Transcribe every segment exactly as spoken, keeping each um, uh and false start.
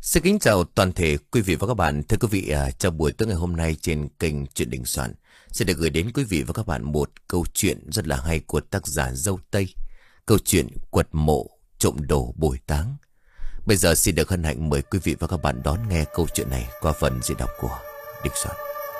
Xin kính chào toàn thể quý vị và các bạn. Thưa quý vị, à, trong buổi tối ngày hôm nay trên kênh Chuyện Đình Soạn sẽ được gửi đến quý vị và các bạn một câu chuyện rất là hay của tác giả Dâu Tây. Câu chuyện Quật Mộ Trộm Đồ Bồi Táng. Bây giờ xin được hân hạnh mời quý vị và các bạn đón nghe câu chuyện này qua phần diễn đọc của Đình Soạn.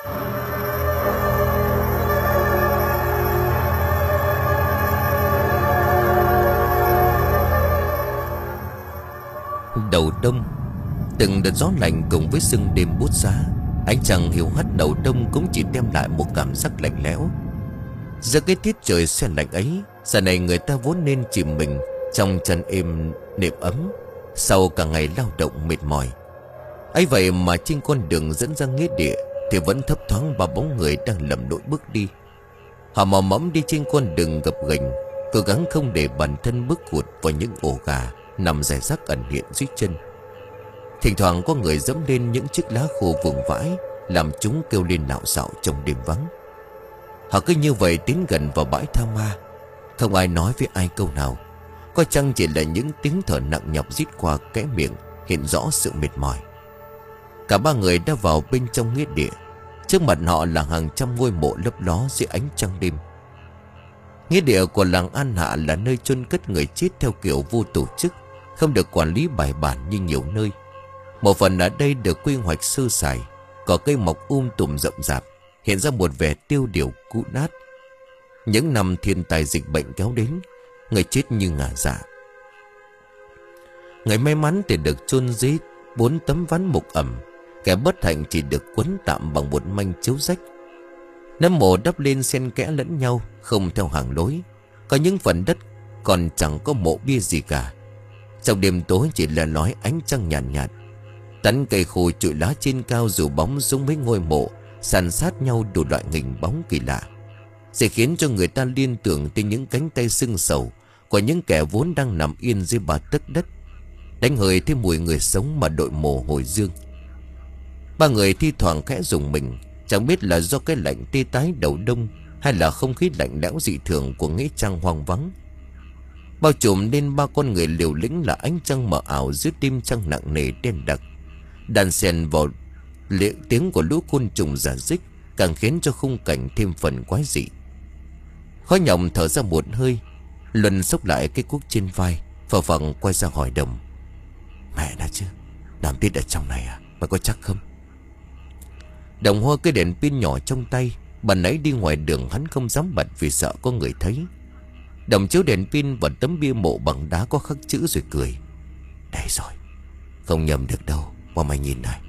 Đầu đông, từng đợt gió lạnh cùng với sương đêm buốt giá, ánh trăng hiu hắt đầu đông cũng chỉ đem lại một cảm giác lạnh lẽo. Giữa cái tiết trời se lạnh ấy, giờ này người ta vốn nên chìm mình trong chăn êm nệm ấm sau cả ngày lao động mệt mỏi. ấy vậy mà trên con đường dẫn ra nghĩa địa thì vẫn thấp thoáng ba bóng người đang lầm lỗi bước đi. Họ mò mẫm đi trên con đường gập ghềnh, cố gắng không để bản thân bước hụt vào những ổ gà nằm rải rác ẩn hiện dưới chân. Thỉnh thoảng có người dẫm lên những chiếc lá khô vùng vãi, làm chúng kêu lên nạo xạo trong đêm vắng. Họ cứ như vậy tiến gần vào bãi tha ma. Không ai nói với ai câu nào, có chăng chỉ là những tiếng thở nặng nhọc rít qua kẽ miệng hiện rõ sự mệt mỏi. Cả ba người đã vào bên trong nghĩa địa. Trước mặt họ là hàng trăm ngôi mộ lấp ló dưới ánh trăng đêm. Nghĩa địa của làng An Hạ là nơi chôn cất người chết theo kiểu vô tổ chức, không được quản lý bài bản như nhiều nơi. Một phần ở đây được quy hoạch sơ sài, có cây mọc um tùm rậm rạp, hiện ra một vẻ tiêu điều cũ nát. Những năm thiên tai dịch bệnh kéo đến, người chết như ngả dạ. Người may mắn thì được chôn dưới bốn tấm ván mục ẩm, kẻ bất hạnh chỉ được quấn tạm bằng một manh chiếu rách. Nấm mộ đắp lên xen kẽ lẫn nhau, không theo hàng lối. Có những phần đất còn chẳng có mộ bia gì cả. Trong đêm tối chỉ là lói ánh trăng nhàn nhạt, nhạt. Tán cây khô trụi lá trên cao dù bóng giống mấy ngôi mộ san sát nhau đủ loại hình bóng kỳ lạ, sẽ khiến cho người ta liên tưởng tới những cánh tay sưng sầu của những kẻ vốn đang nằm yên dưới ba tấc đất, đánh hơi thêm mùi người sống mà đội mồ hôi dương. Ba người thi thoảng khẽ rùng mình, chẳng biết là do cái lạnh tê tái đầu đông hay là không khí lạnh lẽo dị thường của nghĩa trang hoang vắng. Bao trùm lên ba con người liều lĩnh là ánh trăng mờ ảo dưới đêm trăng nặng nề đen đặc, đan xen vào liệu tiếng của lũ côn trùng rả rích, càng khiến cho khung cảnh thêm phần quái dị. Khó nhọc thở ra một hơi, Luân xốc lại cái cuốc trên vai, phờ phẳng quay ra hỏi Đồng: "Mẹ đã chứ, đám tiết ở trong này à, mày có chắc không?" Đồng hoa cái đèn pin nhỏ trong tay. Ban nãy đi ngoài đường hắn không dám bật vì sợ có người thấy. Đồng chiếu đèn pin vào tấm bia mộ bằng đá có khắc chữ rồi cười: "Đây rồi, không nhầm được đâu, qua mày nhìn này."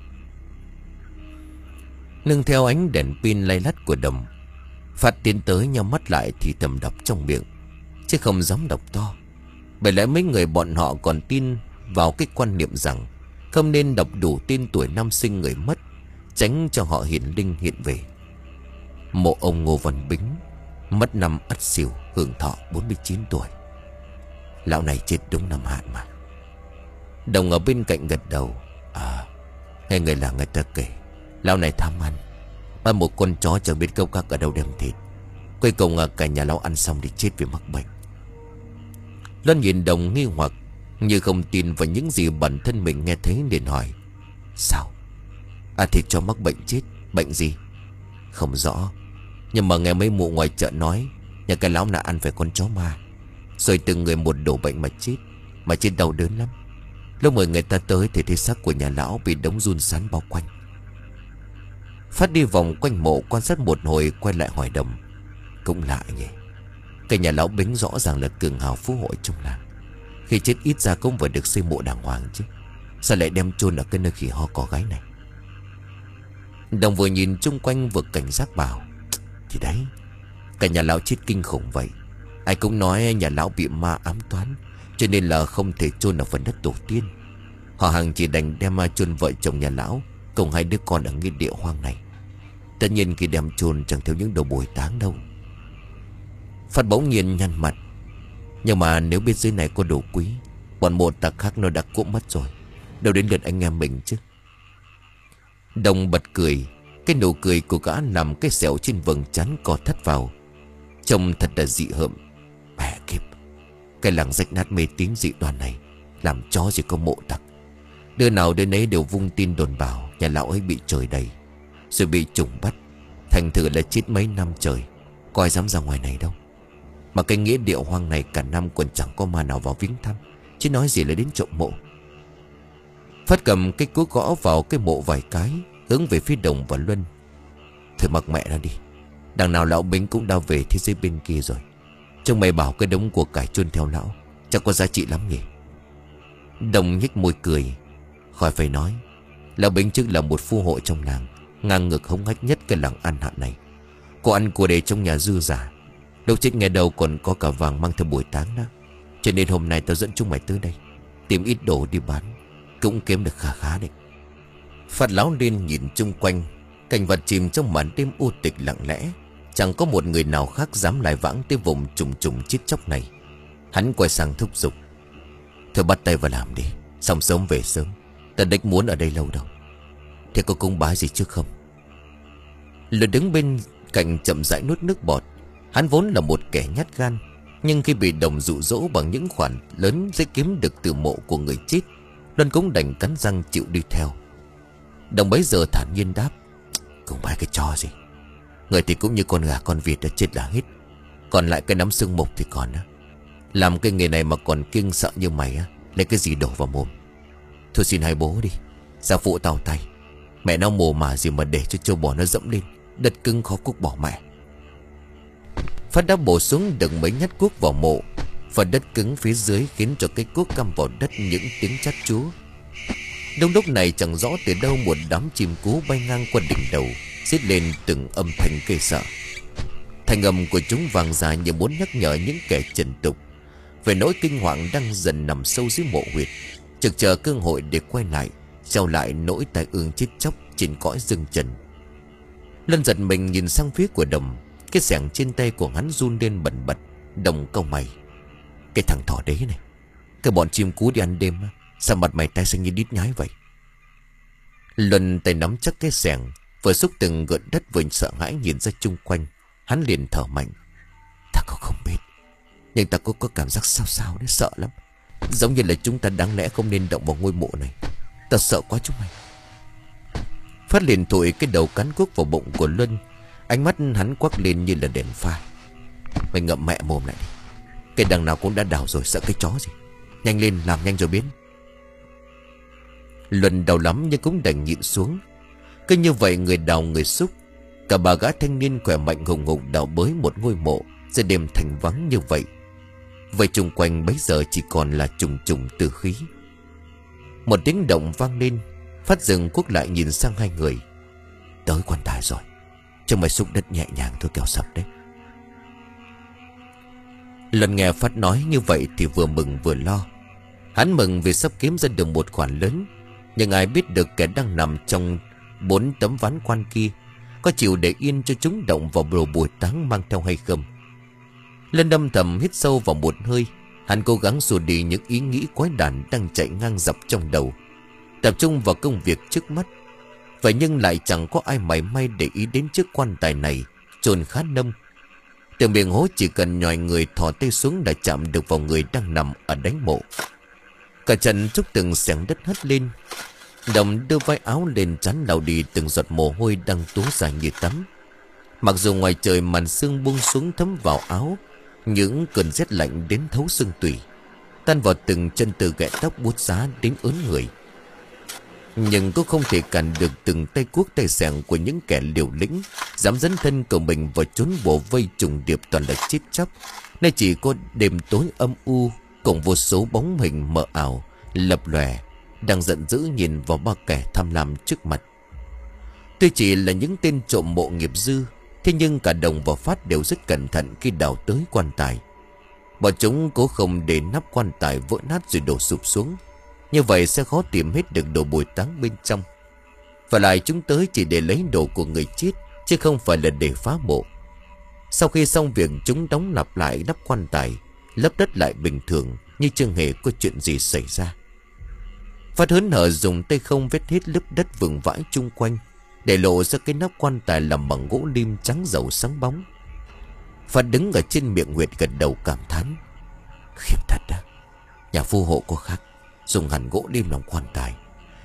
Nương theo ánh đèn pin lay lắt của Đồng, Phát tiến tới nhắm mắt lại thì thầm đọc trong miệng, chứ không dám đọc to. Bởi lẽ mấy người bọn họ còn tin vào cái quan niệm rằng không nên đọc đủ tên tuổi năm sinh người mất, tránh cho họ hiện linh hiện về. Mộ ông Ngô Văn Bính, mất năm Ất Sửu, hưởng thọ bốn mươi chín tuổi. Lão này chết đúng năm hạn mà. Đồng ở bên cạnh gật đầu: "À, nghe người là người ta kể, lão này tham ăn, bắt một con chó chẳng biết câu các ở đâu đem thịt. Cuối cùng cả nhà lão ăn xong thì chết vì mắc bệnh." Luân nhìn Đồng nghi hoặc, như không tin vào những gì bản thân mình nghe thấy, liền hỏi: "Sao? À, thịt chó mắc bệnh chết? Bệnh gì?" "Không rõ, nhưng mà nghe mấy mụ ngoài chợ nói nhà cái lão là ăn phải con chó ma, rồi từng người một đổ bệnh mà chết, mà chết đau đớn lắm. Lúc mời người ta tới thì thấy xác của nhà lão bị đống giun sán bao quanh." Phát đi vòng quanh mộ quan sát một hồi, quay lại hỏi Đồng: "Cũng lạ nhỉ, cái nhà lão Bính rõ ràng là cường hào phú hộ trong làng, khi chết ít ra cũng phải được xây mộ đàng hoàng chứ, sao lại đem chôn ở cái nơi khỉ ho cò gáy này?" Đồng vừa nhìn chung quanh vừa cảnh giác bảo: "Thì đấy, cả nhà lão chết kinh khủng vậy. Ai cũng nói nhà lão bị ma ám toán, cho nên là không thể chôn ở phần đất tổ tiên. Họ hàng chỉ đành đem chôn vợ chồng nhà lão cùng hai đứa con ở nghĩa địa hoang này. Tất nhiên khi đem chôn chẳng thiếu những đồ bồi táng đâu." Phát bỗng nhiên nhăn mặt: "Nhưng mà nếu biết dưới này có đồ quý, bọn mộ tặc khác nó đã cũ mất rồi, đâu đến lượt anh em mình chứ." Đồng bật cười. Cái nụ cười của gã làm cái sẹo trên vầng trán co thắt vào, trông thật là dị hợm. Mẹ kiếp, cái làng rách nát mê tín dị đoan này làm chó gì có mộ tặc. Đứa nào đến ấy đều vung tin đồn bảo nhà lão ấy bị trời đầy, rồi bị trùng bắt, thành thử là chết mấy năm trời. Có ai dám ra ngoài này đâu. Mà cái nghĩa địa hoang này cả năm còn chẳng có ma nào vào viếng thăm, chứ nói gì là đến trộm mộ. Phát cầm cái cuốc gõ vào cái mộ vài cái, hướng về phía Đồng và Luân. Thôi mặc mẹ nó đi, đằng nào lão Bính cũng đã về thế giới bên kia rồi. Trông mày bảo cái đống của cải chôn theo lão chắc có giá trị lắm nhỉ. Đồng nhếch môi cười. Khỏi phải nói, lão Bính trước là một phu hộ trong làng, ngang ngược hống hách nhất cái làng An Hạ này. Có ăn của để trong nhà dư giả, đâu chết ngày đầu còn có cả vàng mang theo buổi táng đó. Cho nên hôm nay tao dẫn chúng mày tới đây, tìm ít đồ đi bán, cũng kiếm được khá khá đấy. Phát lão lên nhìn chung quanh, cảnh vật chìm trong màn đêm u tịch lặng lẽ. Chẳng có một người nào khác dám lại vãng tới vùng trùng trùng chết chóc này. Hắn quay sang thúc giục. Thôi bắt tay vào làm đi, xong sớm về sớm. Ta đếch muốn ở đây lâu đâu. Thế có cúng bái gì trước không? Lừa đứng bên cạnh chậm rãi nuốt nước bọt. Hắn vốn là một kẻ nhát gan, nhưng khi bị Đồng dụ dỗ bằng những khoản lớn dễ kiếm được từ mộ của người chết, Luân cũng đành cắn răng chịu đi theo. Đồng bấy giờ thản nhiên đáp. Cúng bái cái trò gì, người thì cũng như con gà con vịt đã chết là hết, còn lại cái nắm xương mục thì còn á. Làm cái nghề này mà còn kiêng sợ như mày á, lấy cái gì đổ vào mồm. Thôi xin hai bố đi, ra phụ tao tay. Mẹ nó mồ mà gì mà để cho trâu bò nó dẫm lên, đất cứng khó cuốc bỏ mẹ. Phát đã bổ xuống đựng mấy nhát cuốc vào mộ, và đất cứng phía dưới khiến cho cái cuốc cắm vào đất những tiếng chát chúa. Đông lúc này chẳng rõ từ đâu một đám chim cú bay ngang qua đỉnh đầu, rít lên từng âm thanh gây sợ. Thanh âm của chúng vang dài như muốn nhắc nhở những kẻ trần tục về nỗi kinh hoàng đang dần nằm sâu dưới mộ huyệt, trực chờ cơ hội để quay lại, trao lại nỗi tai ương chết chóc trên cõi dương trần. Lân giật mình nhìn sang phía của Đồng. Cái xẻng trên tay của hắn run lên bần bật. Đồng cau mày. Cái thằng thỏ đấy này, cái bọn chim cú đi ăn đêm, sao mặt mày tái xanh như đít nhái vậy? Luân tay nắm chắc cái xẻng, vừa xúc từng gợn đất vừa sợ hãi nhìn ra chung quanh. Hắn liền thở mạnh. Ta cũng không biết, nhưng ta có, có cảm giác sao sao đấy, sợ lắm. Giống như là chúng ta đáng lẽ không nên động vào ngôi mộ này. Ta sợ quá chúng mày. Phát liền thổi cái đầu cắn cuốc vào bụng của Luân. Ánh mắt hắn quắc lên như là đèn pha. Mày ngậm mẹ mồm lại đi, cái đằng nào cũng đã đào rồi, sợ cái chó gì. Nhanh lên, làm nhanh rồi biến. Luân đau lắm nhưng cũng đành nhịn xuống. Cứ như vậy người đào người xúc, cả bà gã thanh niên khỏe mạnh hùng hục đào bới một ngôi mộ giữa đêm thành vắng như vậy. Vậy chung quanh bấy giờ chỉ còn là trùng trùng tử khí. Một tiếng động vang lên. Phát dừng cuốc lại nhìn sang hai người. Tới quan tài rồi, cho mày xúc đất nhẹ nhàng thôi kẻo sập đấy. Lần nghe Phát nói như vậy thì vừa mừng vừa lo. Hắn mừng vì sắp kiếm ra được một khoản lớn, nhưng ai biết được kẻ đang nằm trong bốn tấm ván quan kia có chịu để yên cho chúng động vào đồ buổi táng mang theo hay không. Lân âm thầm hít sâu vào một hơi. Hắn cố gắng xua đi những ý nghĩ quái đản đang chạy ngang dọc trong đầu, tập trung vào công việc trước mắt. Vậy nhưng lại chẳng có ai mảy may để ý đến chiếc quan tài này chôn khá nông. Từ miệng hố chỉ cần nhòi người thò tay xuống đã chạm được vào người đang nằm ở đáy mộ. Cả trận trúc từng xẻng đất hất lên. Đồng đưa vai áo lên trán lau đi từng giọt mồ hôi đang túa ra như tắm. Mặc dù ngoài trời màn sương buông xuống thấm vào áo, những cơn rét lạnh đến thấu xương tủy, tan vào từng chân từ ghẹ tóc buốt giá đến ớn người. Nhưng cũng không thể cản được từng tay cuốc tay xẻng của những kẻ liều lĩnh dám dấn thân của mình vào chốn bộ vây trùng điệp toàn là chết chóc. Nay chỉ có đêm tối âm u cùng vô số bóng hình mờ ảo lập lòe đang giận dữ nhìn vào ba kẻ tham lam trước mặt. Tuy chỉ là những tên trộm mộ nghiệp dư, thế nhưng cả Đồng và Phát đều rất cẩn thận khi đào tới quan tài. Bọn chúng cố không để nắp quan tài vỡ nát rồi đổ sụp xuống, như vậy sẽ khó tìm hết được đồ bồi táng bên trong. Và lại chúng tới chỉ để lấy đồ của người chết, chứ không phải là để phá mộ. Sau khi xong việc, chúng đóng lặp lại nắp quan tài, lấp đất lại bình thường như chưa hề có chuyện gì xảy ra. Phát hớn hở dùng tay không vết hết lớp đất vương vãi chung quanh, để lộ ra cái nắp quan tài làm bằng gỗ lim trắng dầu sáng bóng. Phát đứng ở trên miệng huyệt gật đầu cảm thán. Khiếp thật đó, nhà phù hộ có khác, dùng hẳn gỗ lim làm quan tài,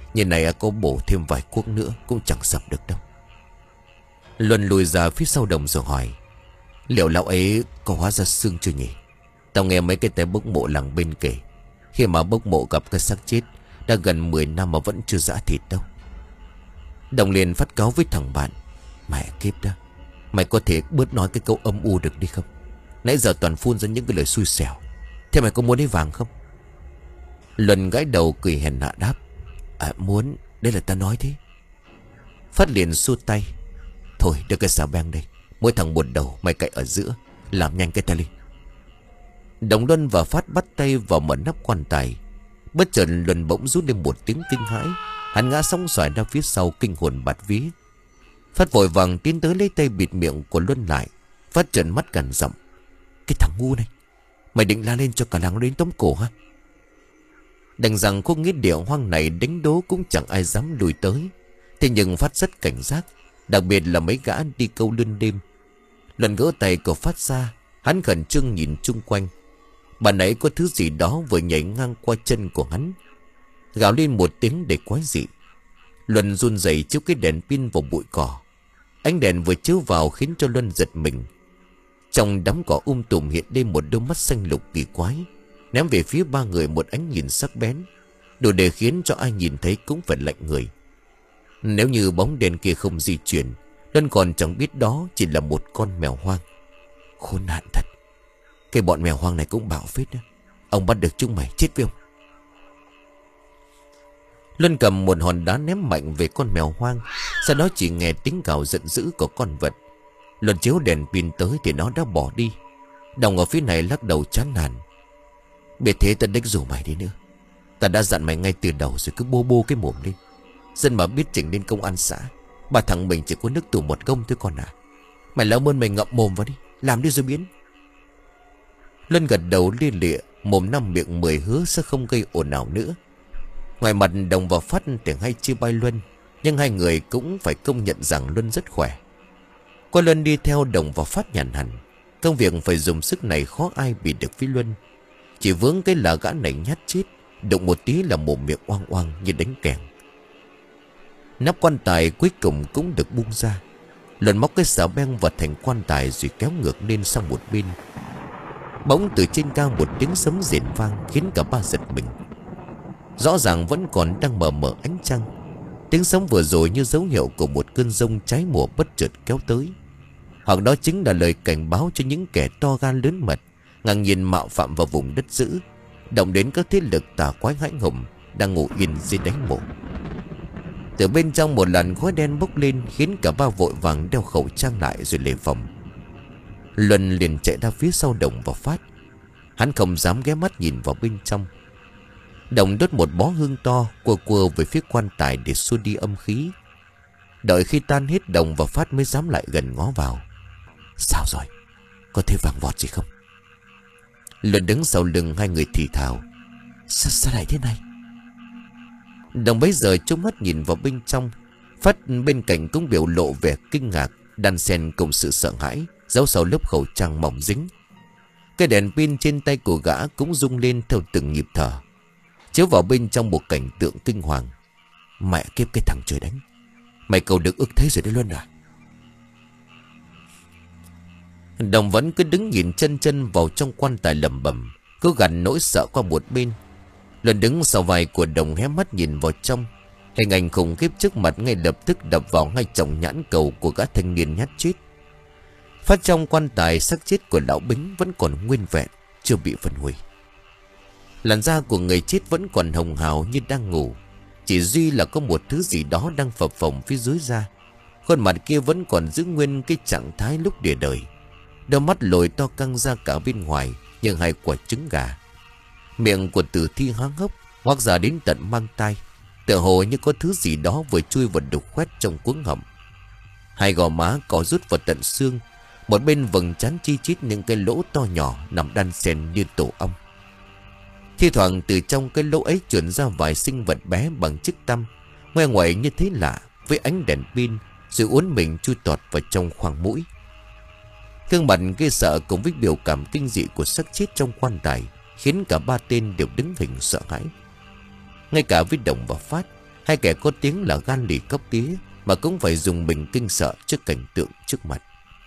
Nhìn này có bổ thêm vài cuốc nữa cũng chẳng sập được đâu. Luân lùi ra phía sau Đồng rồi hỏi: liệu lão ấy có hóa ra xương chưa nhỉ? Tao nghe mấy cái tay bốc mộ làng bên kể, khi mà bốc mộ gặp cái xác chết đã gần mười năm mà vẫn chưa giã thịt đâu. Đồng liền phát cáo với thằng bạn: mẹ kiếp đó, mày có thể bớt nói cái câu âm u được đi không? Nãy giờ toàn phun ra những cái lời xui xẻo. Thế mày có muốn lấy vàng không? Luân gãi đầu cười hèn hạ đáp: À muốn, đây là ta nói thế. Phát liền xua tay: thôi đưa cái xà beng đây, mỗi thằng một đầu, mày cậy ở giữa, làm nhanh cái ta lên. Đồng Luân và Phát bắt tay vào mở nắp quan tài. Bất chợt Luân bỗng rút lên một tiếng kinh hãi. Hắn ngã sóng xoài ra phía sau kinh hồn bạt vía. Phát vội vàng tiến tới lấy tay bịt miệng của Luân lại. Phát trợn mắt gằn giọng: cái thằng ngu này, mày định la lên cho cả làng đến tóm cổ hả? Đành rằng khúc nghĩa địa hoang này đánh đố cũng chẳng ai dám lùi tới. Thế nhưng Phát rất cảnh giác, đặc biệt là mấy gã đi câu lươn đêm. Luân gỡ tay của Phát ra. Hắn khẩn trương nhìn chung quanh. Bà nãy có thứ gì đó vừa nhảy ngang qua chân của hắn, gào lên một tiếng để quái dị. Luân run rẩy chiếu cái đèn pin vào bụi cỏ. Ánh đèn vừa chiếu vào khiến cho Luân giật mình. Trong đám cỏ um tùm hiện lên một đôi mắt xanh lục kỳ quái, ném về phía ba người một ánh nhìn sắc bén, đủ để khiến cho ai nhìn thấy cũng phải lạnh người. Nếu như bóng đèn kia không di chuyển, Luân còn chẳng biết đó chỉ là một con mèo hoang. Khốn nạn thật, cái bọn mèo hoang này cũng bạo phết đó. Ông bắt được chúng mày chết với ông. Luân cầm một hòn đá ném mạnh về con mèo hoang. Sau đó chỉ nghe tiếng gào giận dữ của con vật. Luân chiếu đèn pin tới thì nó đã bỏ đi. Đồng ở phía này lắc đầu chán nản: biết thế ta đếch rủ mày đi nữa. Ta đã dặn mày ngay từ đầu rồi, cứ bô bô cái mồm lên. Dân mà biết chỉnh lên công an xã, bà thằng mình chỉ có nước tù một công thôi con à. Mày làm ơn mày ngậm mồm vào đi, làm đi rồi biến. Luân gật đầu lia lịa, mồm năm miệng mười hứa sẽ không gây ồn ào nữa. Ngoài mặt Đồng và Phát thì hay chia bai Luân, nhưng hai người cũng phải công nhận rằng Luân rất khỏe. Qua Luân đi theo Đồng và Phát nhàn hẳn. Công việc phải dùng sức này khó ai bị được với Luân. Chỉ vướng cái là gã này nhát chết, đụng một tí là mồm miệng oang oang như đánh kèn. Nắp quan tài cuối cùng cũng được bung ra. Luân móc cái xà beng vào thành quan tài rồi kéo ngược lên sang một bên. Bỗng từ trên cao một tiếng sấm rền vang khiến cả ba giật mình. Rõ ràng vẫn còn đang mờ mờ ánh trăng. Tiếng sấm vừa rồi như dấu hiệu của một cơn giông trái mùa bất chợt kéo tới. Hoặc đó chính là lời cảnh báo cho những kẻ to gan lớn mật, ngang nhiên mạo phạm vào vùng đất dữ, động đến các thế lực tà quái hãi hùng đang ngủ yên dưới đáy mộ. Từ bên trong một làn khói đen bốc lên khiến cả ba vội vàng đeo khẩu trang lại rồi lề phòng. Luân liền chạy ra phía sau Đồng và Phát. Hắn không dám ghé mắt nhìn vào bên trong. Đồng đốt một bó hương to, quơ quơ về phía quan tài để xua đi âm khí. Đợi khi tan hết, Đồng và Phát mới dám lại gần ngó vào. Sao rồi? Có thấy vàng vọt gì không? Luân đứng sau lưng hai người thì thào: Sao, sao lại thế này? Đồng bấy giờ trông mắt nhìn vào bên trong. Phát bên cạnh cũng biểu lộ vẻ kinh ngạc, đan xen cùng sự sợ hãi, giấu sau lớp khẩu trang mỏng dính. Cái đèn pin trên tay của gã cũng rung lên theo từng nhịp thở, chiếu vào bên trong một cảnh tượng kinh hoàng. Mẹ kiếp cái thằng trời đánh, mày cầu được ức thế rồi đấy Luân à? Đồng vẫn cứ đứng nhìn chân chân vào trong quan tài lẩm bẩm, cứ gằn nỗi sợ qua một bên. Luân đứng sau vai của Đồng hé mắt nhìn vào trong. Hình ảnh khủng khiếp trước mặt ngay lập tức đập vào ngay tròng nhãn cầu của gã thanh niên nhát chết. Phát trong quan tài, xác chết của lão Bính vẫn còn nguyên vẹn, chưa bị phân hủy. Làn da của người chết vẫn còn hồng hào như đang ngủ, chỉ duy là có một thứ gì đó đang phập phồng phía dưới da. Khuôn mặt kia vẫn còn giữ nguyên cái trạng thái lúc đìa đời. Đôi mắt lồi to căng ra cả bên ngoài như hai quả trứng gà. Miệng của tử thi há hốc, hoặc ra đến tận mang tai, tựa hồ như có thứ gì đó vừa chui vào đục khoét trong cuống họng. Hai gò má có rút vào tận xương, một bên vầng trán chi chít những cái lỗ to nhỏ nằm đan xen như tổ ong. Thi thoảng từ trong cái lỗ ấy trườn ra vài sinh vật bé bằng chiếc tăm, ngoe ngoẩy như thế lạ với ánh đèn pin, rồi uốn mình chui tọt vào trong khoang mũi. Gương mặt ghê sợ cùng với biểu cảm kinh dị của xác chết trong quan tài khiến cả ba tên đều đứng hình sợ hãi. Ngay cả với Đồng và Phát, Hai kẻ có tiếng là gan lì cóc tía mà cũng phải dùng mình kinh sợ trước cảnh tượng trước mặt.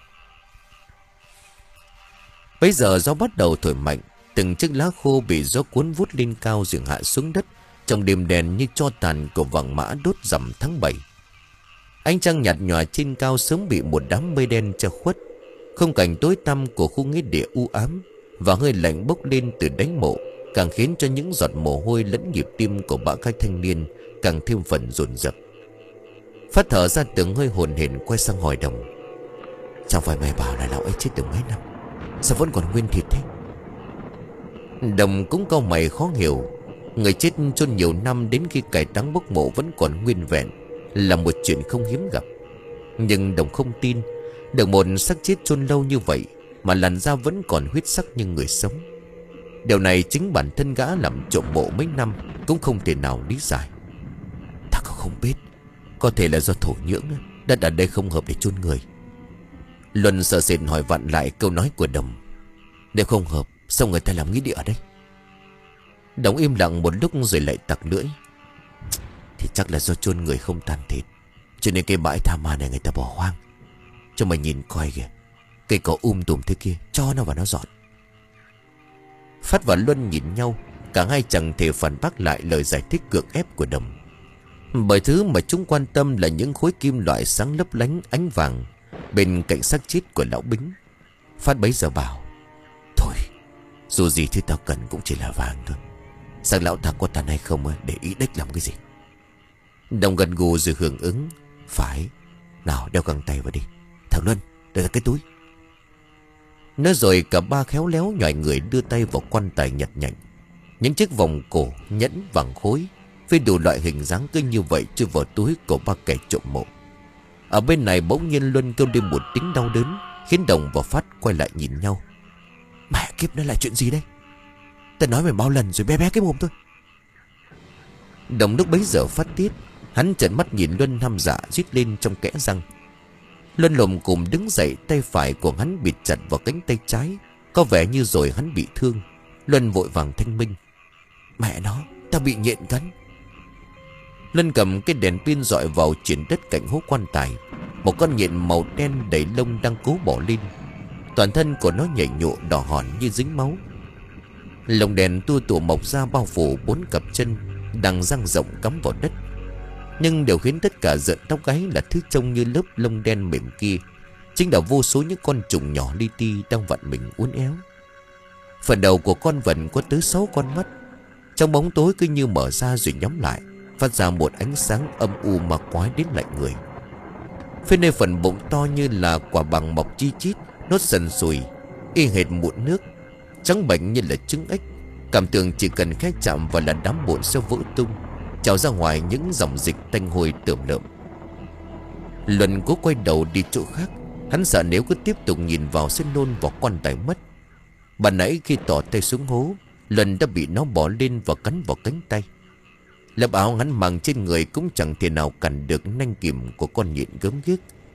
Bây giờ gió bắt đầu thổi mạnh, từng chiếc lá khô bị gió cuốn vút lên cao rồi hạ xuống đất trong đêm đèn như tro tàn của vàng mã đốt rằm tháng bảy. Ánh trăng nhạt nhòa trên cao sớm bị một đám mây đen che khuất. Khung cảnh tối tăm của khu nghĩa địa u ám và hơi lạnh bốc lên từ đáy mộ càng khiến cho những giọt mồ hôi lẫn nhịp tim của bác khách thanh niên càng thêm phần dồn dập. Phát thở ra từng hơi hồn hển quay sang hỏi Đồng: "Chẳng phải mày bảo là lão ấy chết được mấy năm, sao vẫn còn nguyên thịt thế?" Đồng cũng cau mày khó hiểu. Người chết chôn nhiều năm đến khi cải táng bốc mộ vẫn còn nguyên vẹn là một chuyện không hiếm gặp. Nhưng Đồng không tin được một xác chết chôn lâu như vậy mà làn da vẫn còn huyết sắc như người sống. Điều này chính bản thân gã làm trộm mộ mấy năm cũng không thể nào lý giải. "Ta cũng không biết, có thể là do thổ nhưỡng, đất ở đây không hợp để chôn người." Luân sợ sệt hỏi vặn lại câu nói của Đồng: "Nếu không hợp, sao người ta làm nghĩa địa ở đây?" Đồng im lặng một lúc rồi lại tặc lưỡi: "Thì chắc là do chôn người không tàn thịt, cho nên cái bãi tha ma này người ta bỏ hoang. Cho mày nhìn coi kìa, cây cỏ um tùm thế kia, cho nó vào nó dọn." Phát và Luân nhìn nhau, cả hai chẳng thể phản bác lại lời giải thích cưỡng ép của Đồng. Bởi thứ mà chúng quan tâm là những khối kim loại sáng lấp lánh ánh vàng bên cạnh xác chết của lão Bính. Phát bấy giờ bảo: "Thôi, dù gì thì tao cần cũng chỉ là vàng thôi. Xác lão ta có tan hay không để ý đếch làm cái gì." Đồng gật gù rồi hưởng ứng: "Phải. Nào đeo găng tay vào đi. Thằng Luân, đây là cái túi." Nói rồi cả ba khéo léo nhòi người đưa tay vào quan tài nhặt nhạnh. Những chiếc vòng cổ, nhẫn vàng khối với đủ loại hình dáng cứ như vậy chui vào túi của ba kẻ trộm mộ. Ở bên này bỗng nhiên Luân kêu lên một tiếng đau đớn, khiến Đồng và Phát quay lại nhìn nhau. "Mẹ kiếp, nó là chuyện gì đây? Ta nói mày bao lần rồi, bé bé cái mồm thôi." Đồng lúc bấy giờ phát tiết, hắn trợn mắt nhìn Luân hăm dạ rít lên trong kẽ răng. Luân lồm cồm đứng dậy, tay phải của hắn bịt chặt vào cánh tay trái, có vẻ như rồi hắn bị thương. Luân vội vàng thanh minh: "Mẹ nó, ta bị nhện cắn." Luân cầm cái đèn pin dọi vào triển đất cạnh hố quan tài. Một con nhện màu đen đầy lông đang cố bỏ lên. Toàn thân của nó nhảy nhộ đỏ hòn như dính máu. Lồng đèn tua tủa mọc ra bao phủ bốn cặp chân đang dang rộng cắm vào đất. Nhưng điều khiến tất cả rợn tóc gáy là thứ trông như lớp lông đen mềm kia chính là vô số những con trùng nhỏ li ti đang vặn mình uốn éo. Phần đầu của con vật có tới sáu con mắt, trong bóng tối cứ như mở ra rồi nhắm lại, phát ra một ánh sáng âm u mà quái đến lạnh người. Phía nơi phần bụng to như là quả bằng mọc chi chít, nốt sần sùi y hệt mụn nước, trắng bệch như là trứng ếch. Cảm tưởng chỉ cần khẽ chạm vào là đám bụi sẽ vỡ tung, trào ra ngoài những dòng dịch tanh hôi tởm lợm. Luân cố quay đầu đi chỗ khác. Hắn sợ nếu cứ tiếp tục nhìn vào sẽ nôn vào quan tài mất. Ban nãy khi tỏ tay xuống hố, Luân đã bị nó bỏ lên và cắn vào cánh tay. Lớp áo hắn mang trên người cũng chẳng thể nào cản được nanh kìm của con nhện gớm ghiếc.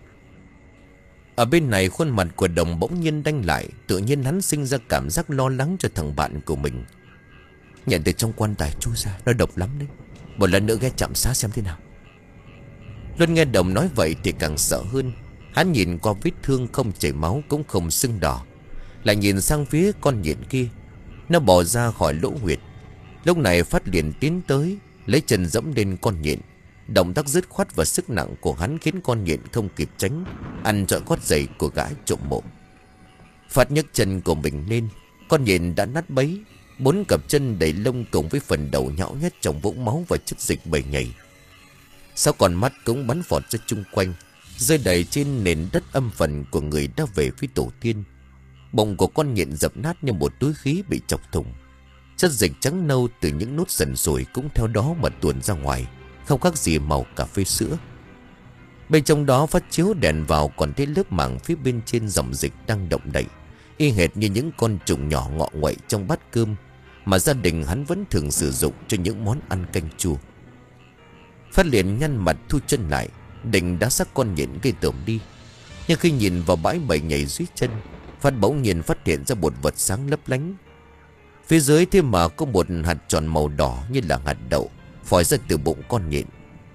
Ở bên này khuôn mặt của Đồng bỗng nhiên đanh lại. Tự nhiên hắn sinh ra cảm giác lo lắng cho thằng bạn của mình. Nhận từ trong quan tài chui ra, nó độc lắm đấy. Một lần nữa ghé chạm xá xem thế nào. Luân nghe Đồng nói vậy thì càng sợ hơn. Hắn nhìn qua vết thương không chảy máu cũng không sưng đỏ, lại nhìn sang phía con nhện kia. Nó bò ra khỏi lỗ huyệt. Lúc này Phát liền tiến tới, lấy chân dẫm lên con nhện. Động tác dứt khoát và sức nặng của hắn khiến con nhện không kịp tránh, ăn trọi gót giày của gã trộm mộ. Phát nhấc chân của mình lên. Con nhện đã nát bấy. Bốn cặp chân đầy lông cùng với phần đầu nhão nhét trong vũng máu và chất dịch bầy nhầy. Sáu con mắt cũng bắn vọt ra chung quanh, rơi đầy trên nền đất âm phần của người đã về với tổ tiên. Bụng của con nhện dập nát như một túi khí bị chọc thủng. Chất dịch trắng nâu từ những nốt sần sùi cũng theo đó mà tuôn ra ngoài, không khác gì màu cà phê sữa. Bên trong đó Phát chiếu đèn vào còn thấy lớp màng phía bên trên dòng dịch đang động đậy, y hệt như những con trùng nhỏ ngọ nguậy trong bát cơm mà gia đình hắn vẫn thường sử dụng cho những món ăn canh chua. Phát liền nhăn mặt thu chân lại, định đá xác con nhện gây tởm đi. Nhưng khi nhìn vào bãi bầy nhảy dưới chân, Phát bỗng nhiên phát hiện ra một vật sáng lấp lánh. Phía dưới thế mà có một hạt tròn màu đỏ như là hạt đậu phòi ra từ bụng con nhện.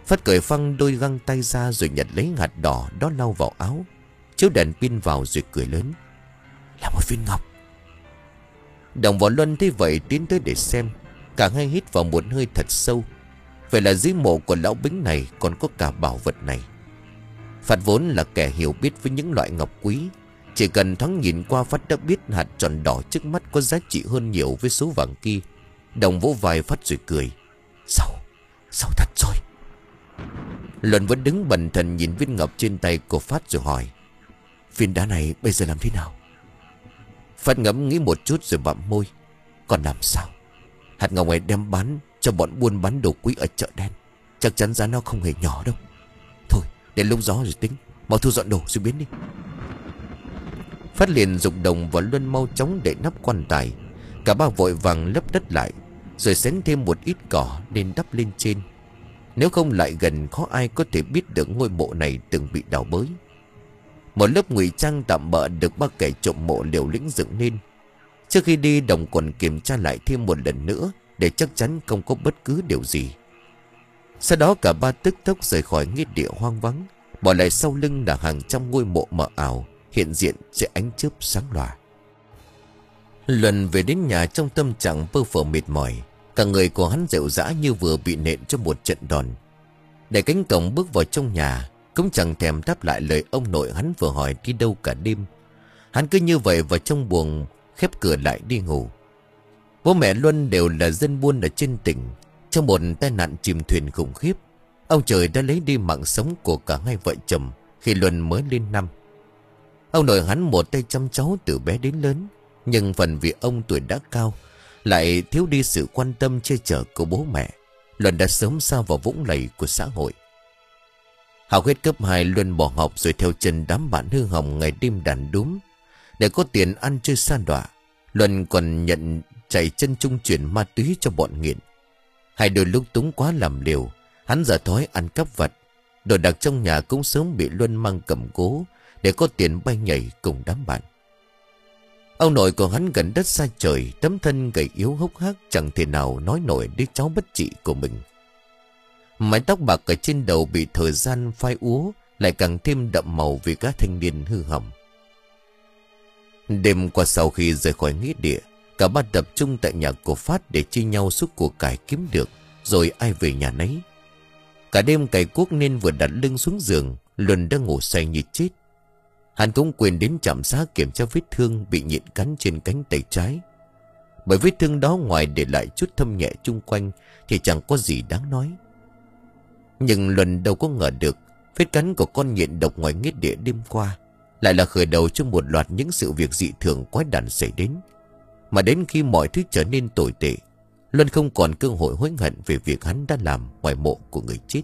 Phát cởi phăng đôi găng tay ra rồi nhặt lấy hạt đỏ đó lau vào áo, chiếu đèn pin vào rồi cười lớn. Là một viên ngọc. Đồng và Luân thấy vậy tiến tới để xem. Cả hai hít vào một hơi thật sâu. Vậy là dưới mộ của lão Bính này còn có cả bảo vật này. Phát vốn là kẻ hiểu biết với những loại ngọc quý, chỉ cần thoáng nhìn qua Phát đã biết hạt tròn đỏ trước mắt có giá trị hơn nhiều với số vàng kia. Đồng vỗ vai Phát rồi cười. Sao, sao thật rồi. Luân vẫn đứng bần thần nhìn viên ngọc trên tay của Phát rồi hỏi. Viên đá này bây giờ làm thế nào? Phát ngẫm nghĩ một chút rồi bặm môi. Còn làm sao? Hạt ngọc này đem bán cho bọn buôn bán đồ quý ở chợ đen, chắc chắn giá nó không hề nhỏ đâu. Thôi để lúc gió rồi tính. Mau thu dọn đồ rồi biến đi. Phát liền dục Đồng và Luân mau chóng để nắp quan tài. Cả ba vội vàng lấp đất lại, rồi xén thêm một ít cỏ nên đắp lên trên. Nếu không lại gần khó ai có thể biết được ngôi mộ này từng bị đào bới. Một lớp ngụy trang tạm bợ được ba kẻ trộm mộ liều lĩnh dựng nên. Trước khi đi, Đồng còn kiểm tra lại thêm một lần nữa để chắc chắn không có bất cứ điều gì. Sau đó cả ba tức tốc rời khỏi nghĩa địa hoang vắng, bỏ lại sau lưng là hàng trăm ngôi mộ mờ ảo hiện diện dưới ánh chớp sáng lòa. Luân về đến nhà trong tâm trạng bơ phờ mệt mỏi. Cả người của hắn rệu rã như vừa bị nện cho một trận đòn. Để cánh cổng bước vào trong nhà, cũng chẳng thèm đáp lại lời ông nội hắn vừa hỏi đi đâu cả đêm. Hắn cứ như vậy vào trong buồng, khép cửa lại đi ngủ. Bố mẹ Luân đều là dân buôn ở trên tỉnh. Trong một tai nạn chìm thuyền khủng khiếp, ông trời đã lấy đi mạng sống của cả hai vợ chồng khi Luân mới lên năm. Ông nội hắn một tay chăm cháu từ bé đến lớn, nhưng phần vì ông tuổi đã cao, lại thiếu đi sự quan tâm che chở của bố mẹ. Luân đã sớm sa vào vũng lầy của xã hội. Học hết cấp hai, Luân bỏ học rồi theo chân đám bạn hư hỏng ngày đêm đàn đúm. Để có tiền ăn chơi sa đọa, Luân còn nhận chạy chân trung chuyển ma túy cho bọn nghiện. Hai đôi lúc túng quá làm liều, hắn giờ thói ăn cắp vặt. Đồ đạc trong nhà cũng sớm bị Luân mang cầm cố để có tiền bay nhảy cùng đám bạn. Ông nội của hắn gần đất xa trời, tấm thân gầy yếu hốc hác, chẳng thể nào nói nổi đứa cháu bất trị của mình. Mái tóc bạc ở trên đầu bị thời gian phai úa, lại càng thêm đậm màu vì các thanh niên hư hỏng. Đêm qua sau khi rời khỏi nghĩa địa, cả ba tập trung tại nhà của Phát để chia nhau số của cải kiếm được, rồi ai về nhà nấy. Cả đêm cày cuốc nên vừa đặt lưng xuống giường, Luân đã ngủ say như chết. Hắn cũng quên đến trạm xá kiểm tra vết thương bị nhện cắn trên cánh tay trái. Bởi vết thương đó ngoài để lại chút thâm nhẹ chung quanh thì chẳng có gì đáng nói. Nhưng Luân đâu có ngờ được vết cắn của con nhện độc ngoài nghĩa địa đêm qua lại là khởi đầu cho một loạt những sự việc dị thường quái đản xảy đến. Mà đến khi mọi thứ trở nên tồi tệ, Luân không còn cơ hội hối hận về việc hắn đã làm ngoài mộ của người chết.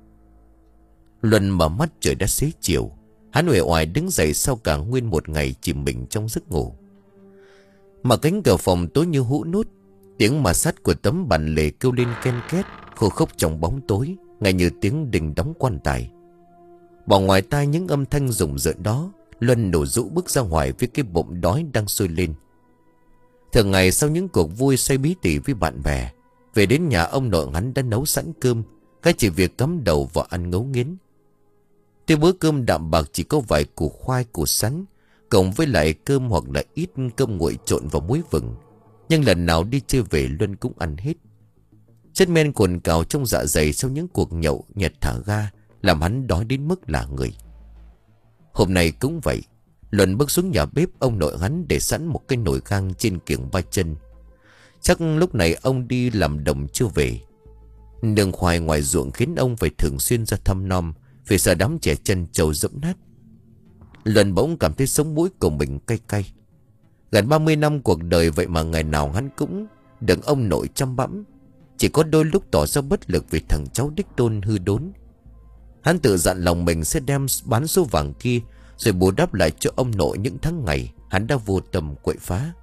Luân mở mắt, trời đã xế chiều. Hắn uể oải đứng dậy sau cả nguyên một ngày chìm mình trong giấc ngủ. Mà cánh cửa phòng tối như hũ nút, tiếng ma sát của tấm bàn lề kêu lên ken két, khô khốc trong bóng tối, ngay như tiếng đình đóng quan tài. Bỏ ngoài tai những âm thanh rùng rợn đó, Luân nổ rũ bước ra ngoài với cái bụng đói đang sôi lên. Thường ngày sau những cuộc vui say bí tỉ với bạn bè, về đến nhà ông nội hắn đã nấu sẵn cơm, cái chỉ việc cắm đầu vào ăn ngấu nghiến. Tuy bữa cơm đạm bạc chỉ có vài củ khoai, củ sắn, cộng với lại cơm hoặc là ít cơm nguội trộn vào muối vừng, nhưng lần nào đi chơi về Luân cũng ăn hết. Chất men cồn cào trong dạ dày sau những cuộc nhậu nhẹt thả ga làm hắn đói đến mức lả người. Hôm nay cũng vậy. Luân bước xuống nhà bếp, ông nội hắn để sẵn một cái nồi gang trên kiềng ba chân. Chắc lúc này ông đi làm đồng chưa về. Nương khoai ngoài ruộng khiến ông phải thường xuyên ra thăm nom, vì sợ đám trẻ chân trâu dẫm nát. Luân bỗng cảm thấy sống mũi của mình cay cay. Gần ba mươi năm cuộc đời vậy mà ngày nào hắn cũng được ông nội chăm bẵm, chỉ có đôi lúc tỏ ra bất lực vì thằng cháu đích tôn hư đốn. Hắn tự dặn lòng mình sẽ đem bán số vàng kia rồi bù đắp lại cho ông nội những tháng ngày hắn đã vô tâm quậy phá.